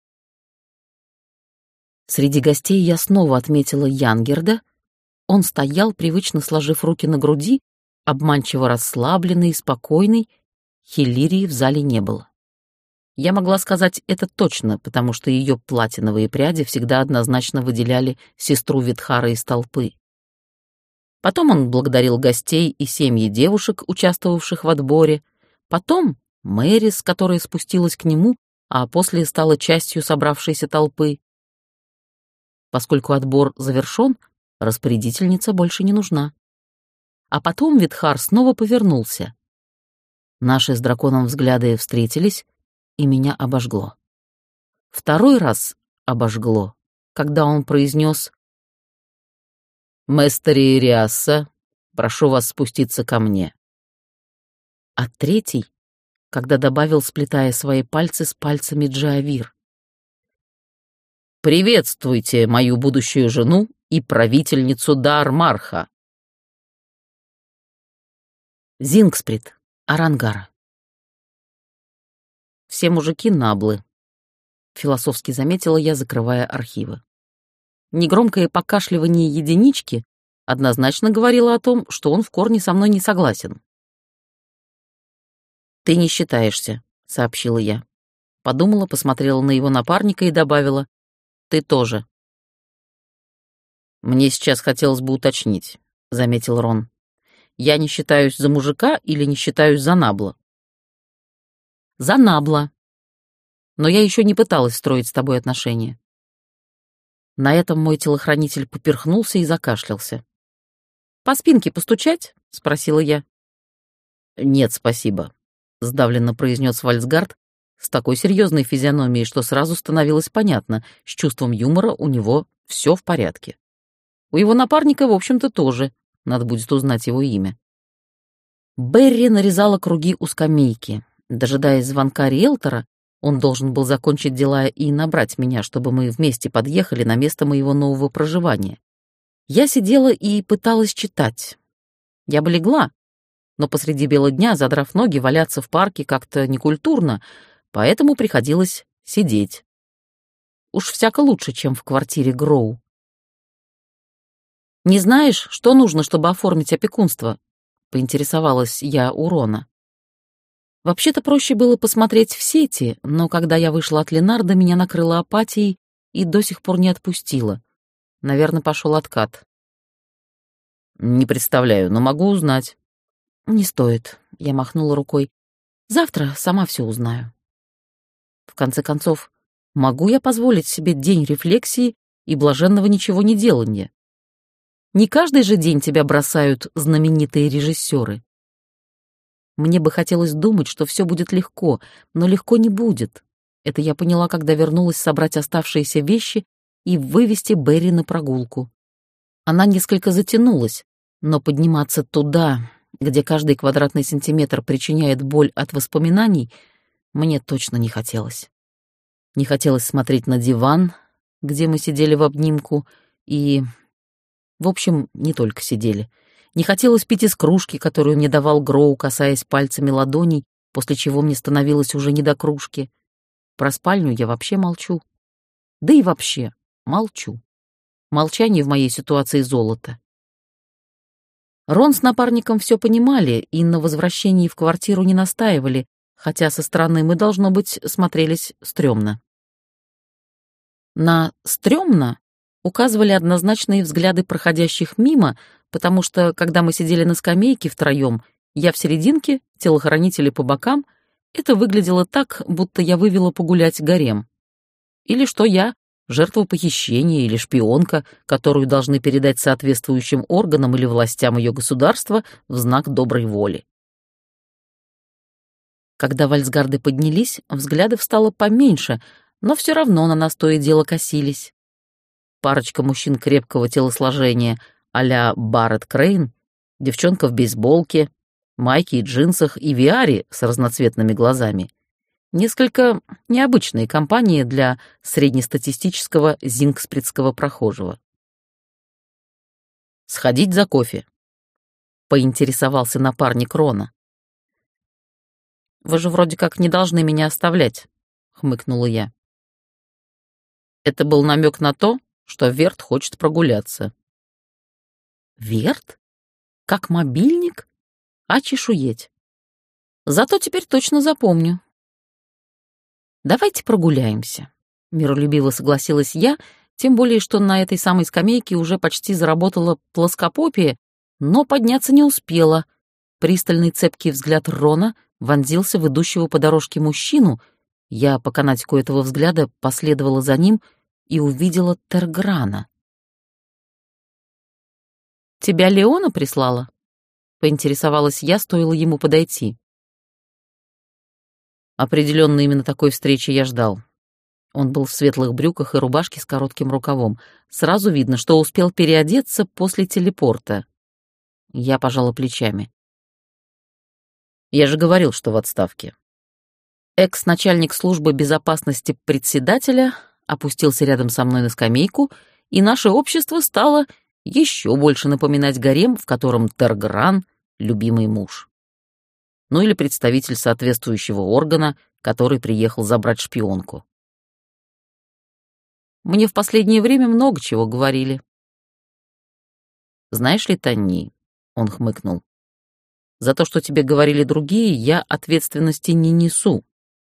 Среди гостей я снова отметила Янгерда. Он стоял, привычно сложив руки на груди, обманчиво расслабленный и спокойный. Хиллирии в зале не было. Я могла сказать это точно, потому что ее платиновые пряди всегда однозначно выделяли сестру Витхара из толпы. Потом он благодарил гостей и семьи девушек, участвовавших в отборе. Потом Мэрис, которая спустилась к нему, а после стала частью собравшейся толпы. Поскольку отбор завершен, распорядительница больше не нужна. А потом Витхар снова повернулся. Наши с драконом взгляды встретились, и меня обожгло. Второй раз обожгло, когда он произнес: «Мэстери Риасса, прошу вас спуститься ко мне». А третий, когда добавил, сплетая свои пальцы с пальцами Джиавир: «Приветствуйте мою будущую жену и правительницу Даармарха». Зингсприт, Арангара. «Все мужики наблы», — философски заметила я, закрывая архивы. негромкое покашливание единички однозначно говорило о том, что он в корне со мной не согласен. «Ты не считаешься», — сообщила я. Подумала, посмотрела на его напарника и добавила: «Ты тоже». «Мне сейчас хотелось бы уточнить», — заметил Рон. «Я не считаюсь за мужика или не считаюсь за набла?» «За набла. Но я еще не пыталась строить с тобой отношения». На этом мой телохранитель поперхнулся и закашлялся. «По спинке постучать?» — спросила я. «Нет, спасибо», — сдавленно произнес Вальсгард с такой серьезной физиономией, что сразу становилось понятно, с чувством юмора у него все в порядке. У его напарника, в общем-то, тоже. Надо будет узнать его имя. Берри нарезала круги у скамейки. Дожидаясь звонка риэлтора, он должен был закончить дела и набрать меня, чтобы мы вместе подъехали на место моего нового проживания. Я сидела и пыталась читать. Я бы легла, но посреди бела дня, задрав ноги, валяться в парке как-то некультурно, поэтому приходилось сидеть. Уж всяко лучше, чем в квартире Гроу. «Не знаешь, что нужно, чтобы оформить опекунство?» — поинтересовалась я у Рона. Вообще-то проще было посмотреть в сети, но когда я вышла от Ленарда, меня накрыло апатией и до сих пор не отпустило. Наверное, пошел откат. «Не представляю, но могу узнать». «Не стоит», — я махнула рукой. «Завтра сама все узнаю». В конце концов, могу я позволить себе день рефлексии и блаженного ничего не деланья? Не каждый же день тебя бросают знаменитые режиссеры. Мне бы хотелось думать, что все будет легко, но легко не будет. Это я поняла, когда вернулась собрать оставшиеся вещи и вывести Берри на прогулку. Она несколько затянулась, но подниматься туда, где каждый квадратный сантиметр причиняет боль от воспоминаний, мне точно не хотелось. Не хотелось смотреть на диван, где мы сидели в обнимку, и... В общем, не только сидели. Не хотелось пить из кружки, которую мне давал Гроу, касаясь пальцами ладоней, после чего мне становилось уже не до кружки. Про спальню я вообще молчу. Да и вообще молчу. Молчание в моей ситуации золото. Рон с напарником все понимали и на возвращении в квартиру не настаивали, хотя со стороны мы, должно быть, смотрелись стрёмно. На «стрёмно» указывали однозначные взгляды проходящих мимо, потому что, когда мы сидели на скамейке втроем, я в серединке, телохранители по бокам, это выглядело так, будто я вывела погулять гарем. Или что я — жертва похищения или шпионка, которую должны передать соответствующим органам или властям ее государства в знак доброй воли. Когда вальсгарды поднялись, взглядов стало поменьше, но все равно на нас то и дело косились. Парочка мужчин крепкого телосложения а-ля Барретт Крейн, девчонка в бейсболке, майке и джинсах и виаре с разноцветными глазами. Несколько необычные компании для среднестатистического зингспритского прохожего. «Сходить за кофе», — поинтересовался напарник Рона. «Вы же вроде как не должны меня оставлять», — хмыкнула я. Это был намек на то, что Верт хочет прогуляться. Верт? Как мобильник? А чешуеть. Зато теперь точно запомню. «Давайте прогуляемся», — миролюбиво согласилась я, тем более, что на этой самой скамейке уже почти заработала плоскопопия, но подняться не успела. Пристальный цепкий взгляд Рона вонзился в идущего по дорожке мужчину. Я по канатику этого взгляда последовала за ним и увидела Терграна. «Тебя Леона прислала?» — поинтересовалась я, стоило ему подойти. Определенно именно такой встречи я ждал. Он был в светлых брюках и рубашке с коротким рукавом. Сразу видно, что успел переодеться после телепорта. Я пожала плечами. Я же говорил, что в отставке. Экс-начальник службы безопасности председателя опустился рядом со мной на скамейку, и наше общество стало еще больше напоминать гарем, в котором Тергран — любимый муж. Ну или представитель соответствующего органа, который приехал забрать шпионку. Мне в последнее время много чего говорили. Знаешь ли, Танни, он хмыкнул, за то, что тебе говорили другие, я ответственности не несу.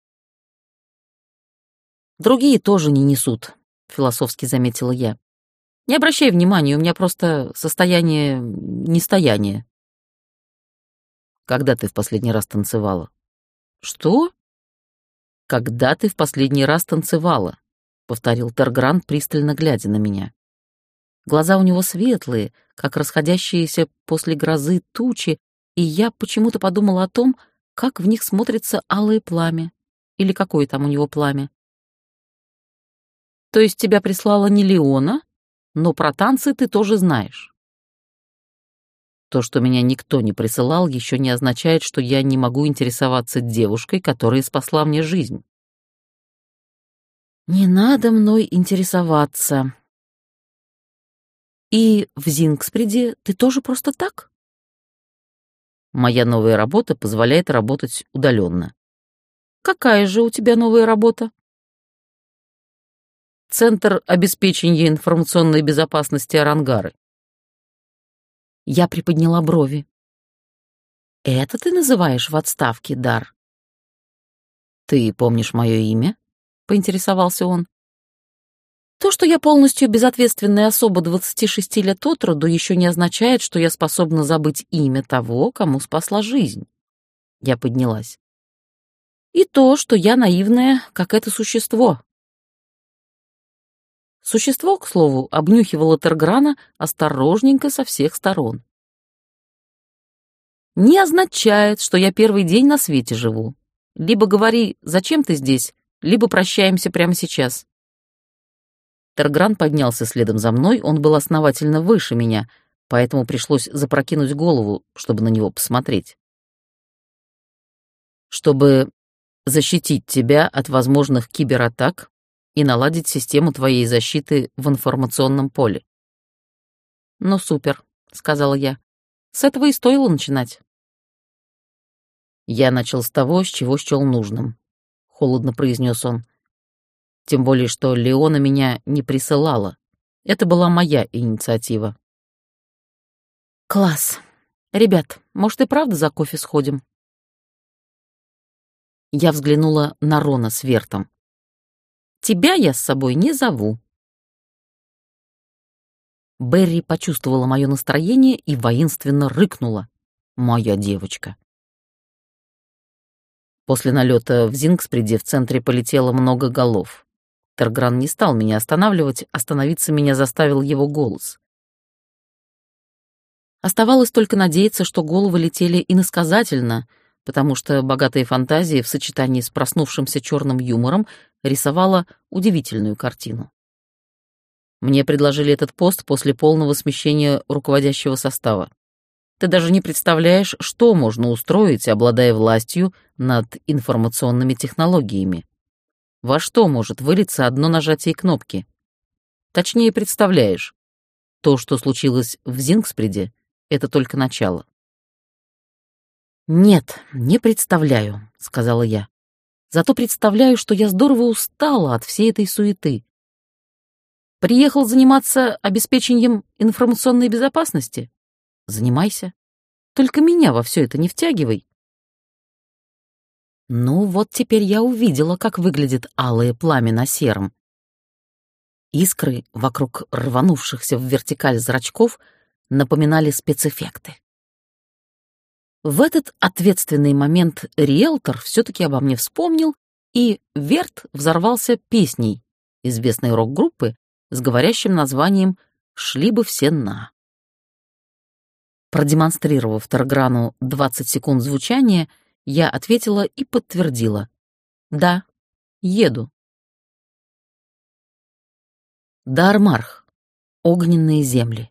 Другие тоже не несут, философски заметила я. Не обращай внимания, у меня просто состояние нестояния. Когда ты в последний раз танцевала? Что? Когда ты в последний раз танцевала? Повторил Тергрант, пристально глядя на меня. Глаза у него светлые, как расходящиеся после грозы тучи, и я почему-то подумала о том, как в них смотрится алое пламя. Или какое там у него пламя. То есть тебя прислала не Леона, но про танцы ты тоже знаешь. То, что меня никто не присылал, еще не означает, что я не могу интересоваться девушкой, которая спасла мне жизнь. Не надо мной интересоваться. И в Зингспреде ты тоже просто так? Моя новая работа позволяет работать удаленно. Какая же у тебя новая работа? Центр обеспечения информационной безопасности Арангары. Я приподняла брови. Это ты называешь в отставке, Дар? Ты помнишь мое имя? Поинтересовался он. То, что я полностью безответственная особа 26 лет от роду, еще не означает, что я способна забыть имя того, кому спасла жизнь. Я поднялась. И то, что я наивная, как это существо. Существо, к слову, обнюхивало Терграна осторожненько со всех сторон. Не означает, что я первый день на свете живу. Либо говори, зачем ты здесь, либо прощаемся прямо сейчас. Тергран поднялся следом за мной, он был основательно выше меня, поэтому пришлось запрокинуть голову, чтобы на него посмотреть. Чтобы защитить тебя от возможных кибератак и наладить систему твоей защиты в информационном поле. «Ну, супер», — сказала я. «С этого и стоило начинать». «Я начал с того, с чего счел нужным», — холодно произнес он. «Тем более, что Леона меня не присылала. Это была моя инициатива». «Класс. Ребят, может, и правда за кофе сходим?» Я взглянула на Рона с Вертом. «Тебя я с собой не зову». Берри почувствовала мое настроение и воинственно рыкнула. «Моя девочка». После налета в Зингспреде в центре полетело много голов. Тергран не стал меня останавливать, остановиться меня заставил его голос. Оставалось только надеяться, что головы летели иносказательно, потому что богатая фантазия в сочетании с проснувшимся черным юмором рисовала удивительную картину. Мне предложили этот пост после полного смещения руководящего состава. Ты даже не представляешь, что можно устроить, обладая властью над информационными технологиями. Во что может вылиться одно нажатие кнопки? Точнее, представляешь. То, что случилось в Зингспреде, это только начало. «Нет, не представляю», — сказала я. «Зато представляю, что я здорово устала от всей этой суеты. Приехал заниматься обеспечением информационной безопасности? Занимайся. Только меня во все это не втягивай». Ну вот теперь я увидела, как выглядит алое пламя на сером. Искры вокруг рванувшихся в вертикаль зрачков напоминали спецэффекты. В этот ответственный момент риэлтор все-таки обо мне вспомнил, и Верт взорвался песней известной рок-группы с говорящим названием «Шли бы все на». Продемонстрировав Терграну 20 секунд звучания, я ответила и подтвердила. «Да, еду». Даармарх. Огненные земли.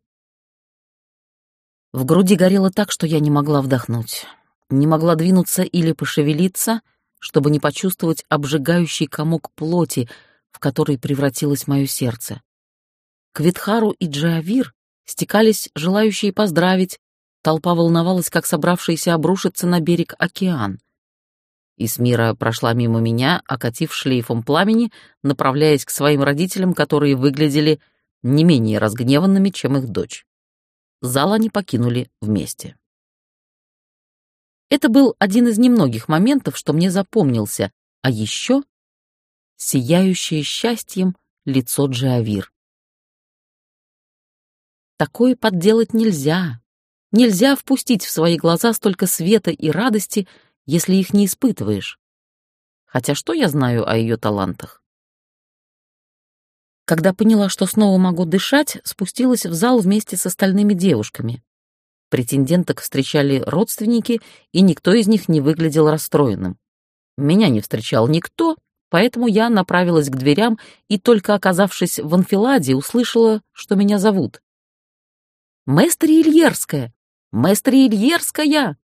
В груди горело так, что я не могла вдохнуть. Не могла двинуться или пошевелиться, чтобы не почувствовать обжигающий комок плоти, в который превратилось мое сердце. К Витхару и Джиавир стекались желающие поздравить, толпа волновалась, как собравшийся обрушиться на берег океан. Исмира прошла мимо меня, окатив шлейфом пламени, направляясь к своим родителям, которые выглядели не менее разгневанными, чем их дочь. Зал они покинули вместе. Это был один из немногих моментов, что мне запомнился, а еще сияющее счастьем лицо Джиавир. Такое подделать нельзя. Нельзя впустить в свои глаза столько света и радости, если их не испытываешь. Хотя что я знаю о ее талантах? Когда поняла, что снова могу дышать, спустилась в зал вместе с остальными девушками. Претенденток встречали родственники, и никто из них не выглядел расстроенным. Меня не встречал никто, поэтому я направилась к дверям и, только оказавшись в анфиладе, услышала, что меня зовут. «Мэстри Ильерская! Мэстри Ильерская!»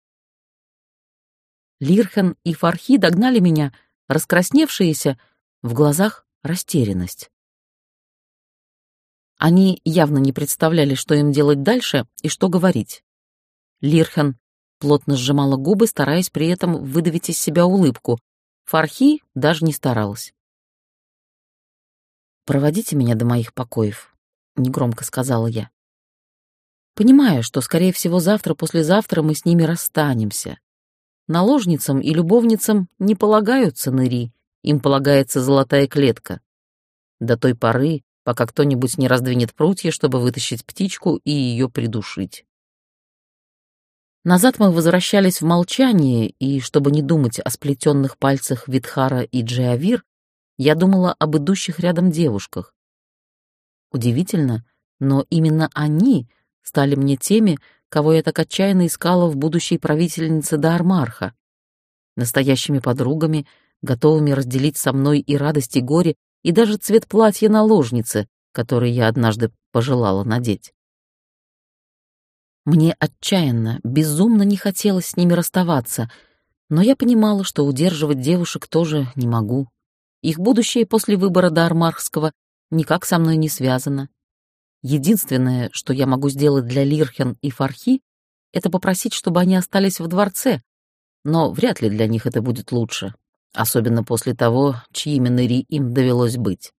Лирхан и Фархи догнали меня, раскрасневшиеся, в глазах растерянность. Они явно не представляли, что им делать дальше и что говорить. Лирхан плотно сжимала губы, стараясь при этом выдавить из себя улыбку. Фархи даже не старалась. «Проводите меня до моих покоев», — негромко сказала я. Понимая, что, скорее всего, завтра-послезавтра мы с ними расстанемся. Наложницам и любовницам не полагаются ныри, им полагается золотая клетка. До той поры, пока кто-нибудь не раздвинет прутья, чтобы вытащить птичку и ее придушить. Назад мы возвращались в молчании, и, чтобы не думать о сплетенных пальцах Витхара и Джиавир, я думала об идущих рядом девушках. Удивительно, но именно они стали мне теми, кого я так отчаянно искала в будущей правительнице Даармарха, настоящими подругами, готовыми разделить со мной и радость, и горе, и даже цвет платья наложницы, который я однажды пожелала надеть. Мне отчаянно, безумно не хотелось с ними расставаться, но я понимала, что удерживать девушек тоже не могу. Их будущее после выбора Даармархского никак со мной не связано. Единственное, что я могу сделать для Лирхан и Фархи, это попросить, чтобы они остались в дворце, но вряд ли для них это будет лучше, особенно после того, чьими ныри им довелось быть.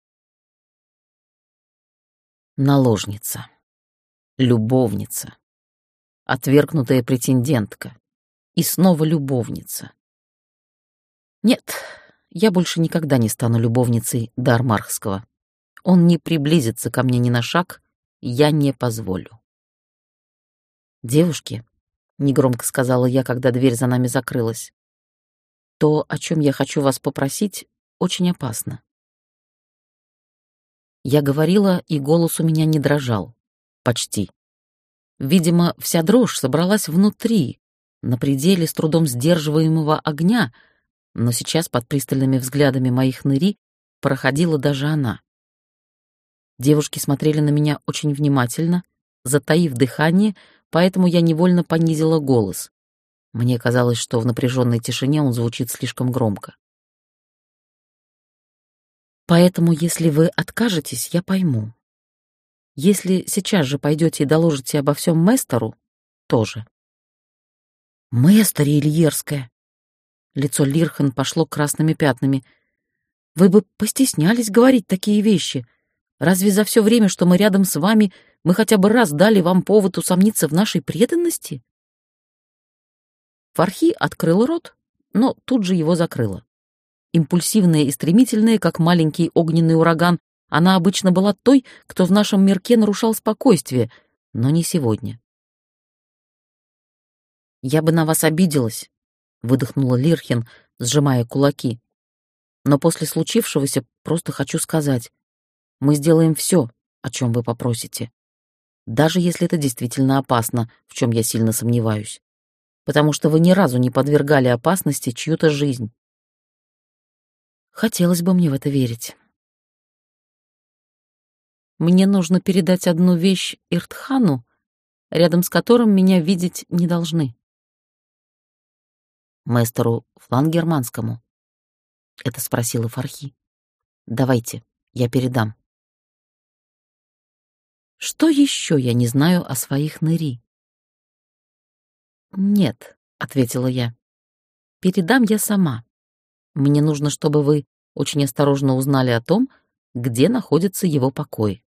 Наложница, любовница, отвергнутая претендентка и снова любовница. Нет, я больше никогда не стану любовницей Даармархского. Он не приблизится ко мне ни на шаг, я не позволю. «Девушки», — негромко сказала я, когда дверь за нами закрылась, «то, о чем я хочу вас попросить, очень опасно». Я говорила, и голос у меня не дрожал. Почти. Видимо, вся дрожь собралась внутри, на пределе с трудом сдерживаемого огня, но сейчас под пристальными взглядами моих ныри проходила даже она. Девушки смотрели на меня очень внимательно, затаив дыхание, поэтому я невольно понизила голос. Мне казалось, что в напряженной тишине он звучит слишком громко. Поэтому, если вы откажетесь, я пойму. Если сейчас же пойдете и доложите обо всем Местору, тоже. «Мэстори Ильерская!» Лицо Лирхан пошло красными пятнами. «Вы бы постеснялись говорить такие вещи. Разве за все время, что мы рядом с вами, мы хотя бы раз дали вам повод усомниться в нашей преданности?» Фархи открыл рот, но тут же его закрыла. Импульсивная и стремительная, как маленький огненный ураган, она обычно была той, кто в нашем мирке нарушал спокойствие, но не сегодня. «Я бы на вас обиделась», — выдохнула Лирхин, сжимая кулаки. «Но после случившегося просто хочу сказать, мы сделаем все, о чем вы попросите, даже если это действительно опасно, в чем я сильно сомневаюсь, потому что вы ни разу не подвергали опасности чью-то жизнь». Хотелось бы мне в это верить. Мне нужно передать одну вещь Иртхану, рядом с которым меня видеть не должны. Местеру Флангерманскому? Это спросила Фархи. Давайте, я передам. Что еще я не знаю о своих ныри? Нет, ответила я. Передам я сама. Мне нужно, чтобы вы очень осторожно узнали о том, где находится его покой».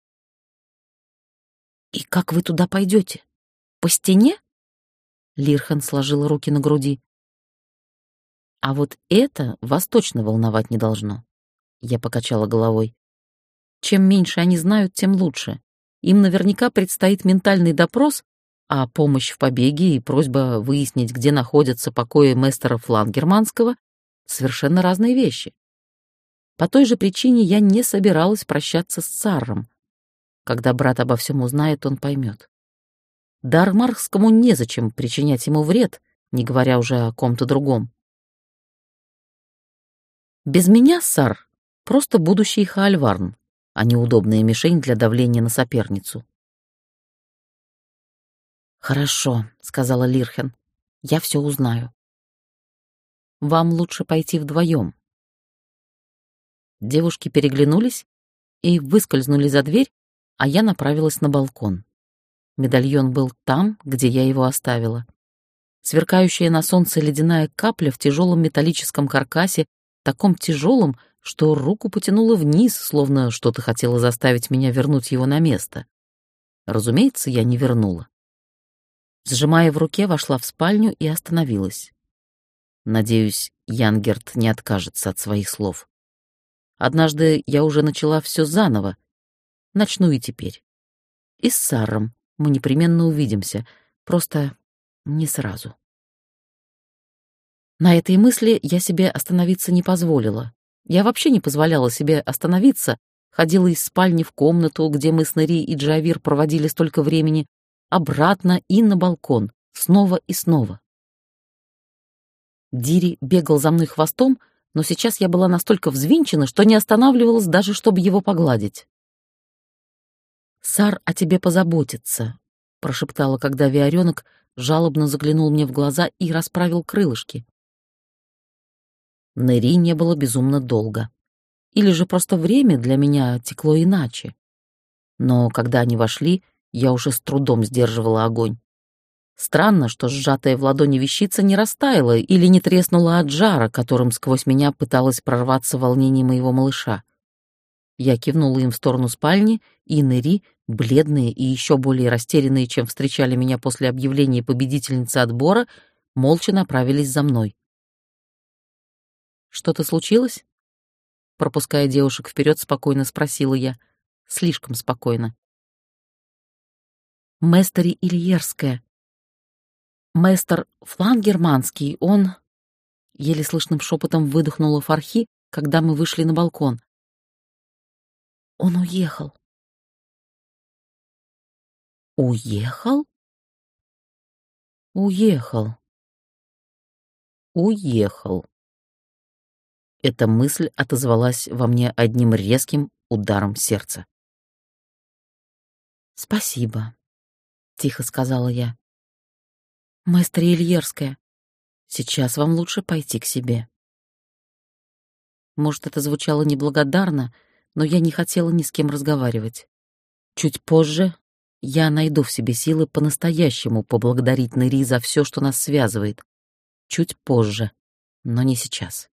«И как вы туда пойдете? По стене?» Лирхан сложила руки на груди. «А вот это вас точно волновать не должно», — я покачала головой. «Чем меньше они знают, тем лучше. Им наверняка предстоит ментальный допрос, а помощь в побеге и просьба выяснить, где находятся покои мэстера Флангерманского — совершенно разные вещи. По той же причине я не собиралась прощаться с Сарром. Когда брат обо всем узнает, он поймет. Дармарскому незачем причинять ему вред, не говоря уже о ком-то другом. Без меня Сар — просто будущий Хаальварн, а не удобная мишень для давления на соперницу. «Хорошо», — сказала Лирхен, — «я все узнаю. Вам лучше пойти вдвоем». Девушки переглянулись и выскользнули за дверь, а я направилась на балкон. Медальон был там, где я его оставила. Сверкающая на солнце ледяная капля в тяжелом металлическом каркасе, таком тяжелом, что руку потянуло вниз, словно что-то хотело заставить меня вернуть его на место. Разумеется, я не вернула. Сжимая в руке, вошла в спальню и остановилась. Надеюсь, Янгерт не откажется от своих слов. Однажды я уже начала все заново. Начну и теперь. И с Сарром мы непременно увидимся, просто не сразу. На этой мысли я себе остановиться не позволила. Я вообще не позволяла себе остановиться, ходила из спальни в комнату, где мы с Нэри и Джавир проводили столько времени, обратно и на балкон, снова и снова. Дири бегал за мной хвостом, но сейчас я была настолько взвинчена, что не останавливалась даже, чтобы его погладить. «Сар о тебе позаботится», — прошептала, когда Виорёнок жалобно заглянул мне в глаза и расправил крылышки. Нэри не было безумно долго. Или же просто время для меня текло иначе. Но когда они вошли, я уже с трудом сдерживала огонь. Странно, что сжатая в ладони вещица не растаяла или не треснула от жара, которым сквозь меня пыталось прорваться волнение моего малыша. Я кивнула им в сторону спальни, и Нэри, бледные и еще более растерянные, чем встречали меня после объявления победительницы отбора, молча направились за мной. «Что-то случилось?» Пропуская девушек вперед, спокойно спросила я. Слишком спокойно. «Мэстери Ильерская. Мэстер Флангерманский, он...» Еле слышным шепотом выдохнула Фархи, когда мы вышли на балкон. «Он уехал». «Уехал? Уехал. Уехал». Эта мысль отозвалась во мне одним резким ударом сердца. «Спасибо», — тихо сказала я. «Мэстер Ильерская, сейчас вам лучше пойти к себе». Может, это звучало неблагодарно, но я не хотела ни с кем разговаривать. Чуть позже я найду в себе силы по-настоящему поблагодарить Нэри за все, что нас связывает. Чуть позже, но не сейчас.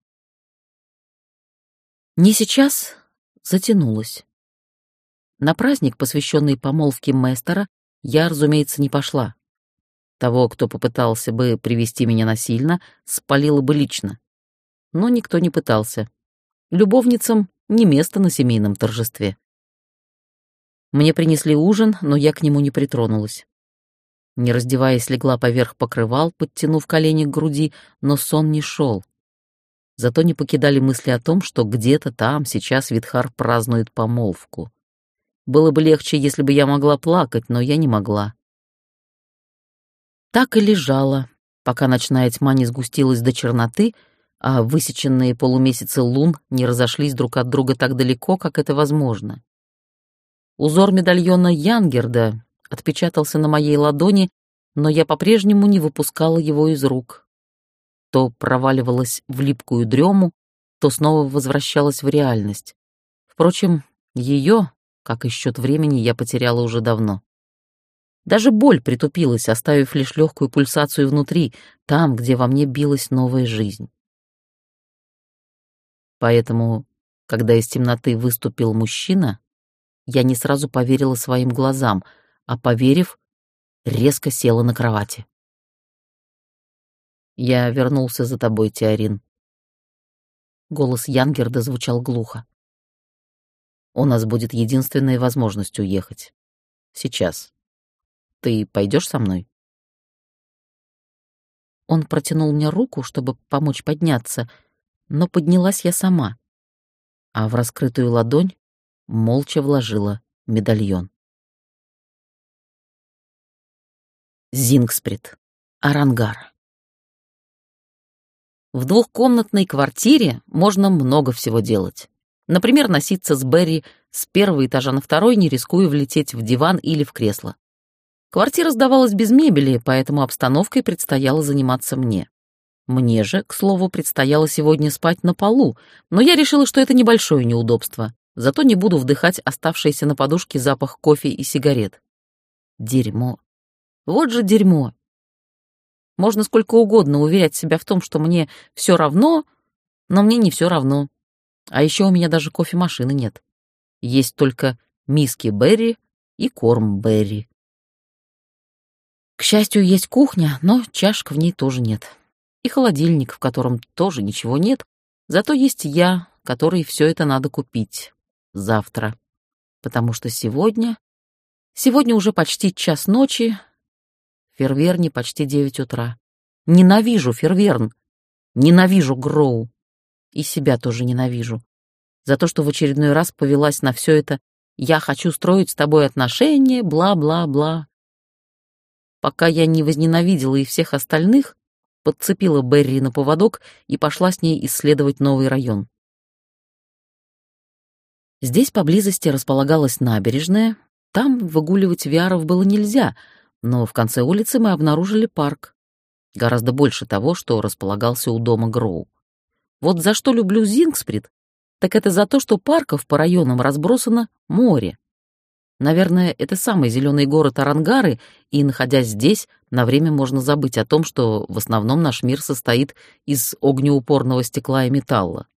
Не сейчас затянулось. На праздник, посвященный помолвке Мэстера, я, разумеется, не пошла. Того, кто попытался бы привести меня насильно, спалило бы лично. Но никто не пытался. Любовницам не место на семейном торжестве. Мне принесли ужин, но я к нему не притронулась. Не раздеваясь, легла поверх покрывал, подтянув колени к груди, но сон не шел. Зато не покидали мысли о том, что где-то там сейчас Витхар празднует помолвку. Было бы легче, если бы я могла плакать, но я не могла. Так и лежала, пока ночная тьма не сгустилась до черноты, а высеченные полумесяцы лун не разошлись друг от друга так далеко, как это возможно. Узор медальона Янгерда отпечатался на моей ладони, но я по-прежнему не выпускала его из рук. То проваливалась в липкую дрему, то снова возвращалась в реальность. Впрочем, ее, как и счет времени, я потеряла уже давно. Даже боль притупилась, оставив лишь легкую пульсацию внутри, там, где во мне билась новая жизнь. Поэтому, когда из темноты выступил мужчина, я не сразу поверила своим глазам, а, поверив, резко села на кровати. «Я вернулся за тобой, Теорин». Голос Янгерда звучал глухо. «У нас будет единственная возможность уехать. Сейчас. Ты пойдешь со мной?» Он протянул мне руку, чтобы помочь подняться, но поднялась я сама, а в раскрытую ладонь молча вложила медальон. Зингсприт, Арангар. В двухкомнатной квартире можно много всего делать. Например, носиться с Берри с первого этажа на второй, не рискуя влететь в диван или в кресло. Квартира сдавалась без мебели, поэтому обстановкой предстояло заниматься мне. Мне же, к слову, предстояло сегодня спать на полу, но я решила, что это небольшое неудобство. Зато не буду вдыхать оставшийся на подушке запах кофе и сигарет. Дерьмо. Вот же дерьмо. Можно сколько угодно уверять себя в том, что мне все равно, но мне не все равно. А еще у меня даже кофемашины нет. Есть только миски Берри и корм Берри. К счастью, есть кухня, но чашек в ней тоже нет. И холодильник, в котором тоже ничего нет, зато есть я, которой все это надо купить завтра. Потому что сегодня уже почти 1:00 ночи, в Ферверне почти 9 утра. Ненавижу Ферверн, ненавижу Гроу. И себя тоже ненавижу. За то, что в очередной раз повелась на все это «я хочу строить с тобой отношения», бла-бла-бла. Пока я не возненавидела и всех остальных, подцепила Берри на поводок и пошла с ней исследовать новый район. Здесь поблизости располагалась набережная, там выгуливать виаров было нельзя, но в конце улицы мы обнаружили парк. Гораздо больше того, что располагался у дома Гроу. Вот за что люблю Зингсприт, так это за то, что парков по районам разбросано море. Наверное, это самый зеленый город Арангары, и, находясь здесь, на время можно забыть о том, что в основном наш мир состоит из огнеупорного стекла и металла.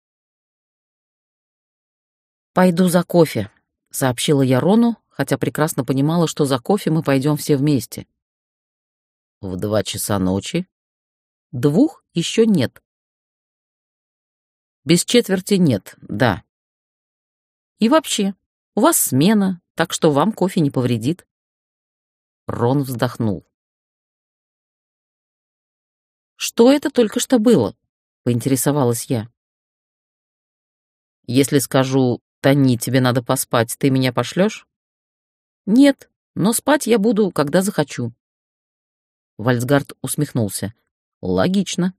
«Пойду за кофе», — сообщила я Рону, хотя прекрасно понимала, что за кофе мы пойдем все вместе. «В 2 часа ночи?» 2 еще нет. Без четверти нет, да. И вообще, у вас смена, так что вам кофе не повредит. Рон вздохнул. «Что это только что было?» — поинтересовалась я. «Если скажу, Тони, тебе надо поспать, ты меня пошлешь?» «Нет, но спать я буду, когда захочу». Вальсгард усмехнулся. «Логично».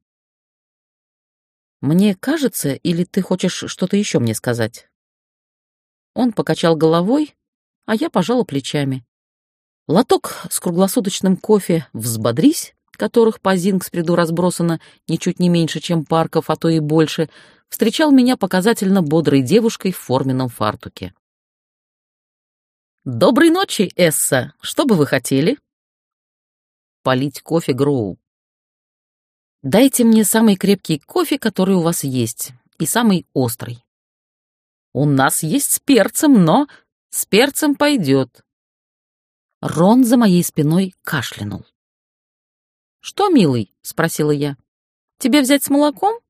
«Мне кажется, или ты хочешь что-то еще мне сказать?» Он покачал головой, а я пожала плечами. Лоток с круглосуточным кофе «Взбодрись», которых по Зингсприду разбросано ничуть не меньше, чем парков, а то и больше, встречал меня показательно бодрой девушкой в форменном фартуке. «Доброй ночи, Эсса! Что бы вы хотели?» «Полить кофе Гроу». «Дайте мне самый крепкий кофе, который у вас есть, и самый острый». «У нас есть с перцем, но с перцем пойдет». Рон за моей спиной кашлянул. «Что, милый?» — спросила я. «Тебе взять с молоком?»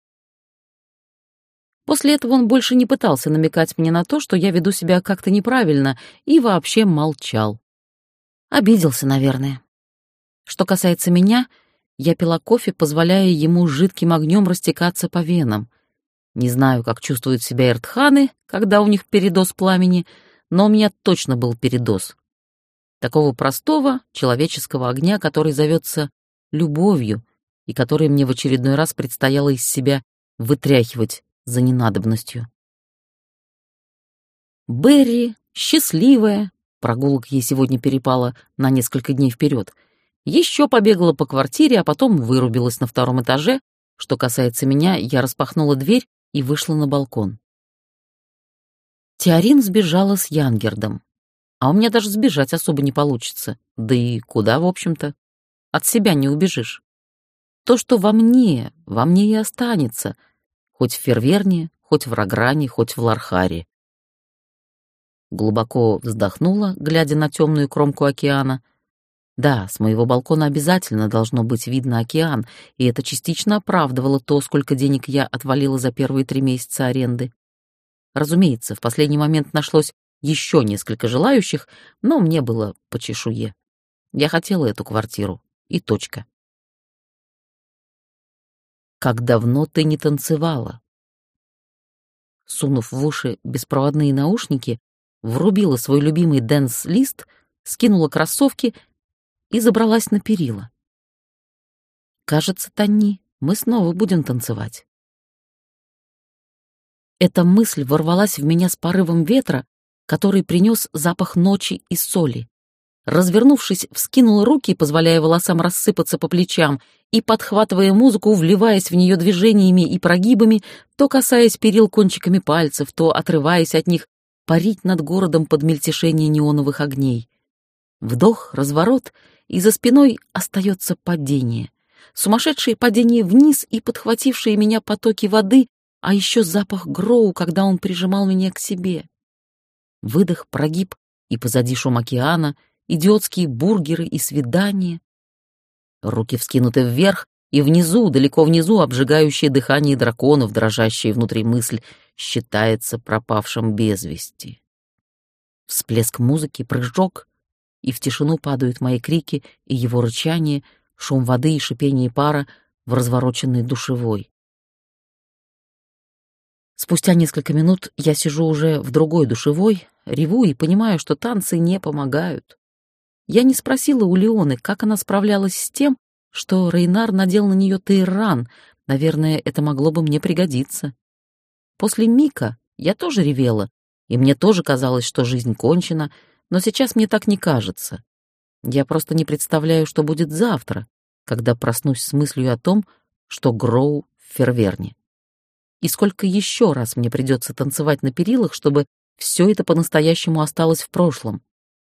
После этого он больше не пытался намекать мне на то, что я веду себя как-то неправильно, и вообще молчал. Обиделся, наверное. Что касается меня, я пила кофе, позволяя ему жидким огнем растекаться по венам. Не знаю, как чувствуют себя эртханы, когда у них передоз пламени, но у меня точно был передоз. Такого простого человеческого огня, который зовется любовью, и который мне в очередной раз предстояло из себя вытряхивать за ненадобностью. Берри, счастливая, прогулок ей сегодня перепало на несколько дней вперед, еще побегала по квартире, а потом вырубилась на 2-м этаже. Что касается меня, я распахнула дверь и вышла на балкон. Теорин сбежала с Янгердом, а у меня даже сбежать особо не получится. Да и куда, в общем-то? От себя не убежишь. То, что во мне и останется, хоть в Ферверне, хоть в Рагране, хоть в Лархаре. Глубоко вздохнула, глядя на темную кромку океана. Да, с моего балкона обязательно должно быть видно океан, и это частично оправдывало то, сколько денег я отвалила за первые 3 месяца аренды. Разумеется, в последний момент нашлось еще несколько желающих, но мне было по чешуе. Я хотела эту квартиру. И точка. «Как давно ты не танцевала?» Сунув в уши беспроводные наушники, врубила свой любимый дэнс-лист, скинула кроссовки и забралась на перила. «Кажется, Танни, мы снова будем танцевать». Эта мысль ворвалась в меня с порывом ветра, который принес запах ночи и соли. Развернувшись, вскинула руки, позволяя волосам рассыпаться по плечам, и, подхватывая музыку, вливаясь в нее движениями и прогибами, то касаясь перил кончиками пальцев, то отрываясь от них, парить над городом под мельтешение неоновых огней. Вдох, разворот, и за спиной остается падение. Сумасшедшее падение вниз и подхватившие меня потоки воды, а еще запах Гроу, когда он прижимал меня к себе. Выдох, прогиб, и позади шум океана, идиотские бургеры и свидания. Руки вскинуты вверх, и внизу, далеко внизу, обжигающее дыхание драконов, дрожащая внутри мысль, считается пропавшим без вести. Всплеск музыки, прыжок, и в тишину падают мои крики и его рычание, шум воды и шипение пара в развороченной душевой. Спустя несколько минут я сижу уже в другой душевой, реву и понимаю, что танцы не помогают. Я не спросила у Леоны, как она справлялась с тем, что Рейнар надел на нее тейран. Наверное, это могло бы мне пригодиться. После Мика я тоже ревела, и мне тоже казалось, что жизнь кончена, но сейчас мне так не кажется. Я просто не представляю, что будет завтра, когда проснусь с мыслью о том, что Гроу в Ферверне. И сколько еще раз мне придется танцевать на перилах, чтобы все это по-настоящему осталось в прошлом.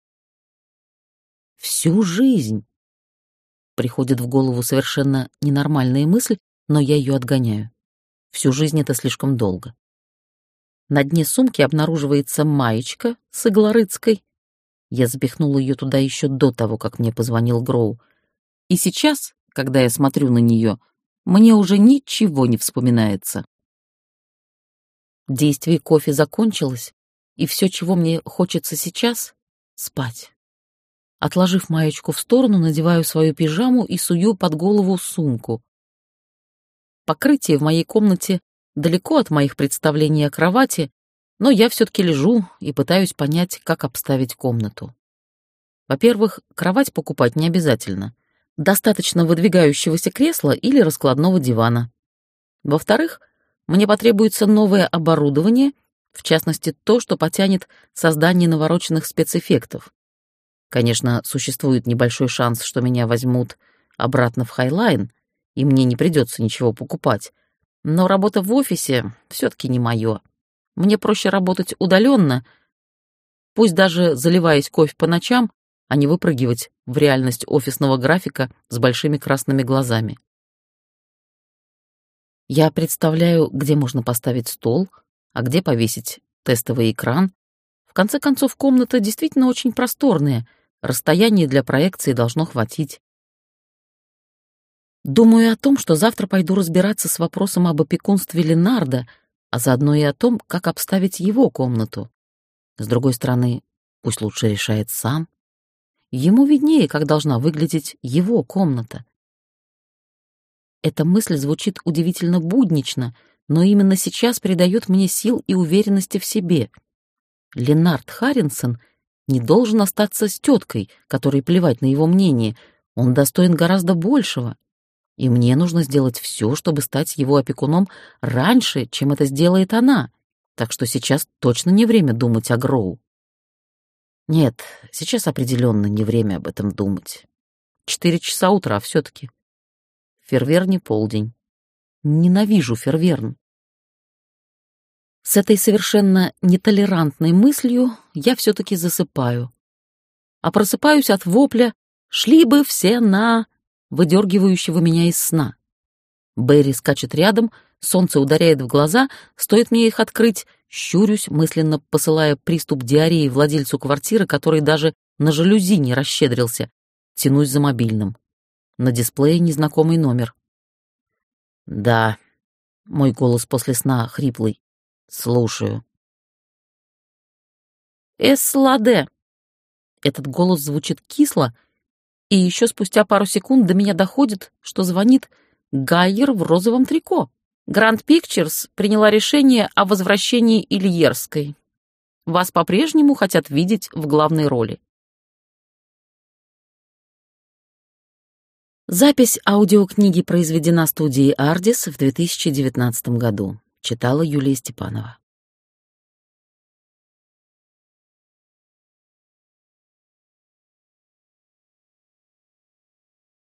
Всю жизнь. Приходит в голову совершенно ненормальная мысль, но я ее отгоняю. Всю жизнь — это слишком долго. На дне сумки обнаруживается маечка с иглорыцкой. Я запихнула ее туда еще до того, как мне позвонил Гроу. И сейчас, когда я смотрю на нее, мне уже ничего не вспоминается. Действие кофе закончилось, и все, чего мне хочется сейчас — спать. Отложив маечку в сторону, надеваю свою пижаму и сую под голову сумку. Покрытие в моей комнате далеко от моих представлений о кровати, но я все-таки лежу и пытаюсь понять, как обставить комнату. Во-первых, кровать покупать не обязательно. Достаточно выдвигающегося кресла или раскладного дивана. Во-вторых, мне потребуется новое оборудование, в частности, то, что потянет создание навороченных спецэффектов. Конечно, существует небольшой шанс, что меня возьмут обратно в Хайлайн, и мне не придется ничего покупать. Но работа в офисе все-таки не мое. Мне проще работать удаленно, пусть даже заливаясь кофе по ночам, а не выпрыгивать в реальность офисного графика с большими красными глазами. Я представляю, где можно поставить стол, а где повесить тестовый экран. В конце концов, комната действительно очень просторная, расстояние для проекции должно хватить. Думаю о том, что завтра пойду разбираться с вопросом об опекунстве Ленарда, а заодно и о том, как обставить его комнату. С другой стороны, пусть лучше решает сам. Ему виднее, как должна выглядеть его комната. Эта мысль звучит удивительно буднично, но именно сейчас придает мне сил и уверенности в себе. Ленард Харринсон не должен остаться с теткой, которой плевать на его мнение. Он достоин гораздо большего. И мне нужно сделать все, чтобы стать его опекуном раньше, чем это сделает она. Так что сейчас точно не время думать о Гроу. Нет, сейчас определенно не время об этом думать. 4 часа утра все-таки. В Ферверне полдень. Ненавижу Ферверн. С этой совершенно нетолерантной мыслью я все-таки засыпаю. А просыпаюсь от вопля «Шли бы все на...», выдергивающего меня из сна. Берри скачет рядом, Солнце ударяет в глаза, стоит мне их открыть, щурюсь, мысленно посылая приступ диареи владельцу квартиры, который даже на жалюзи не расщедрился. Тянусь за мобильным. На дисплее незнакомый номер. «Да», — мой голос после сна хриплый. «Слушаю». «Эсладе». Этот голос звучит кисло, и еще спустя пару секунд до меня доходит, что звонит Гайер в розовом трико. Grand Pictures приняла решение о возвращении Ильерской. Вас по-прежнему хотят видеть в главной роли. Запись аудиокниги произведена студией «Ардис» в 2019 году. Читала Юлия Степанова.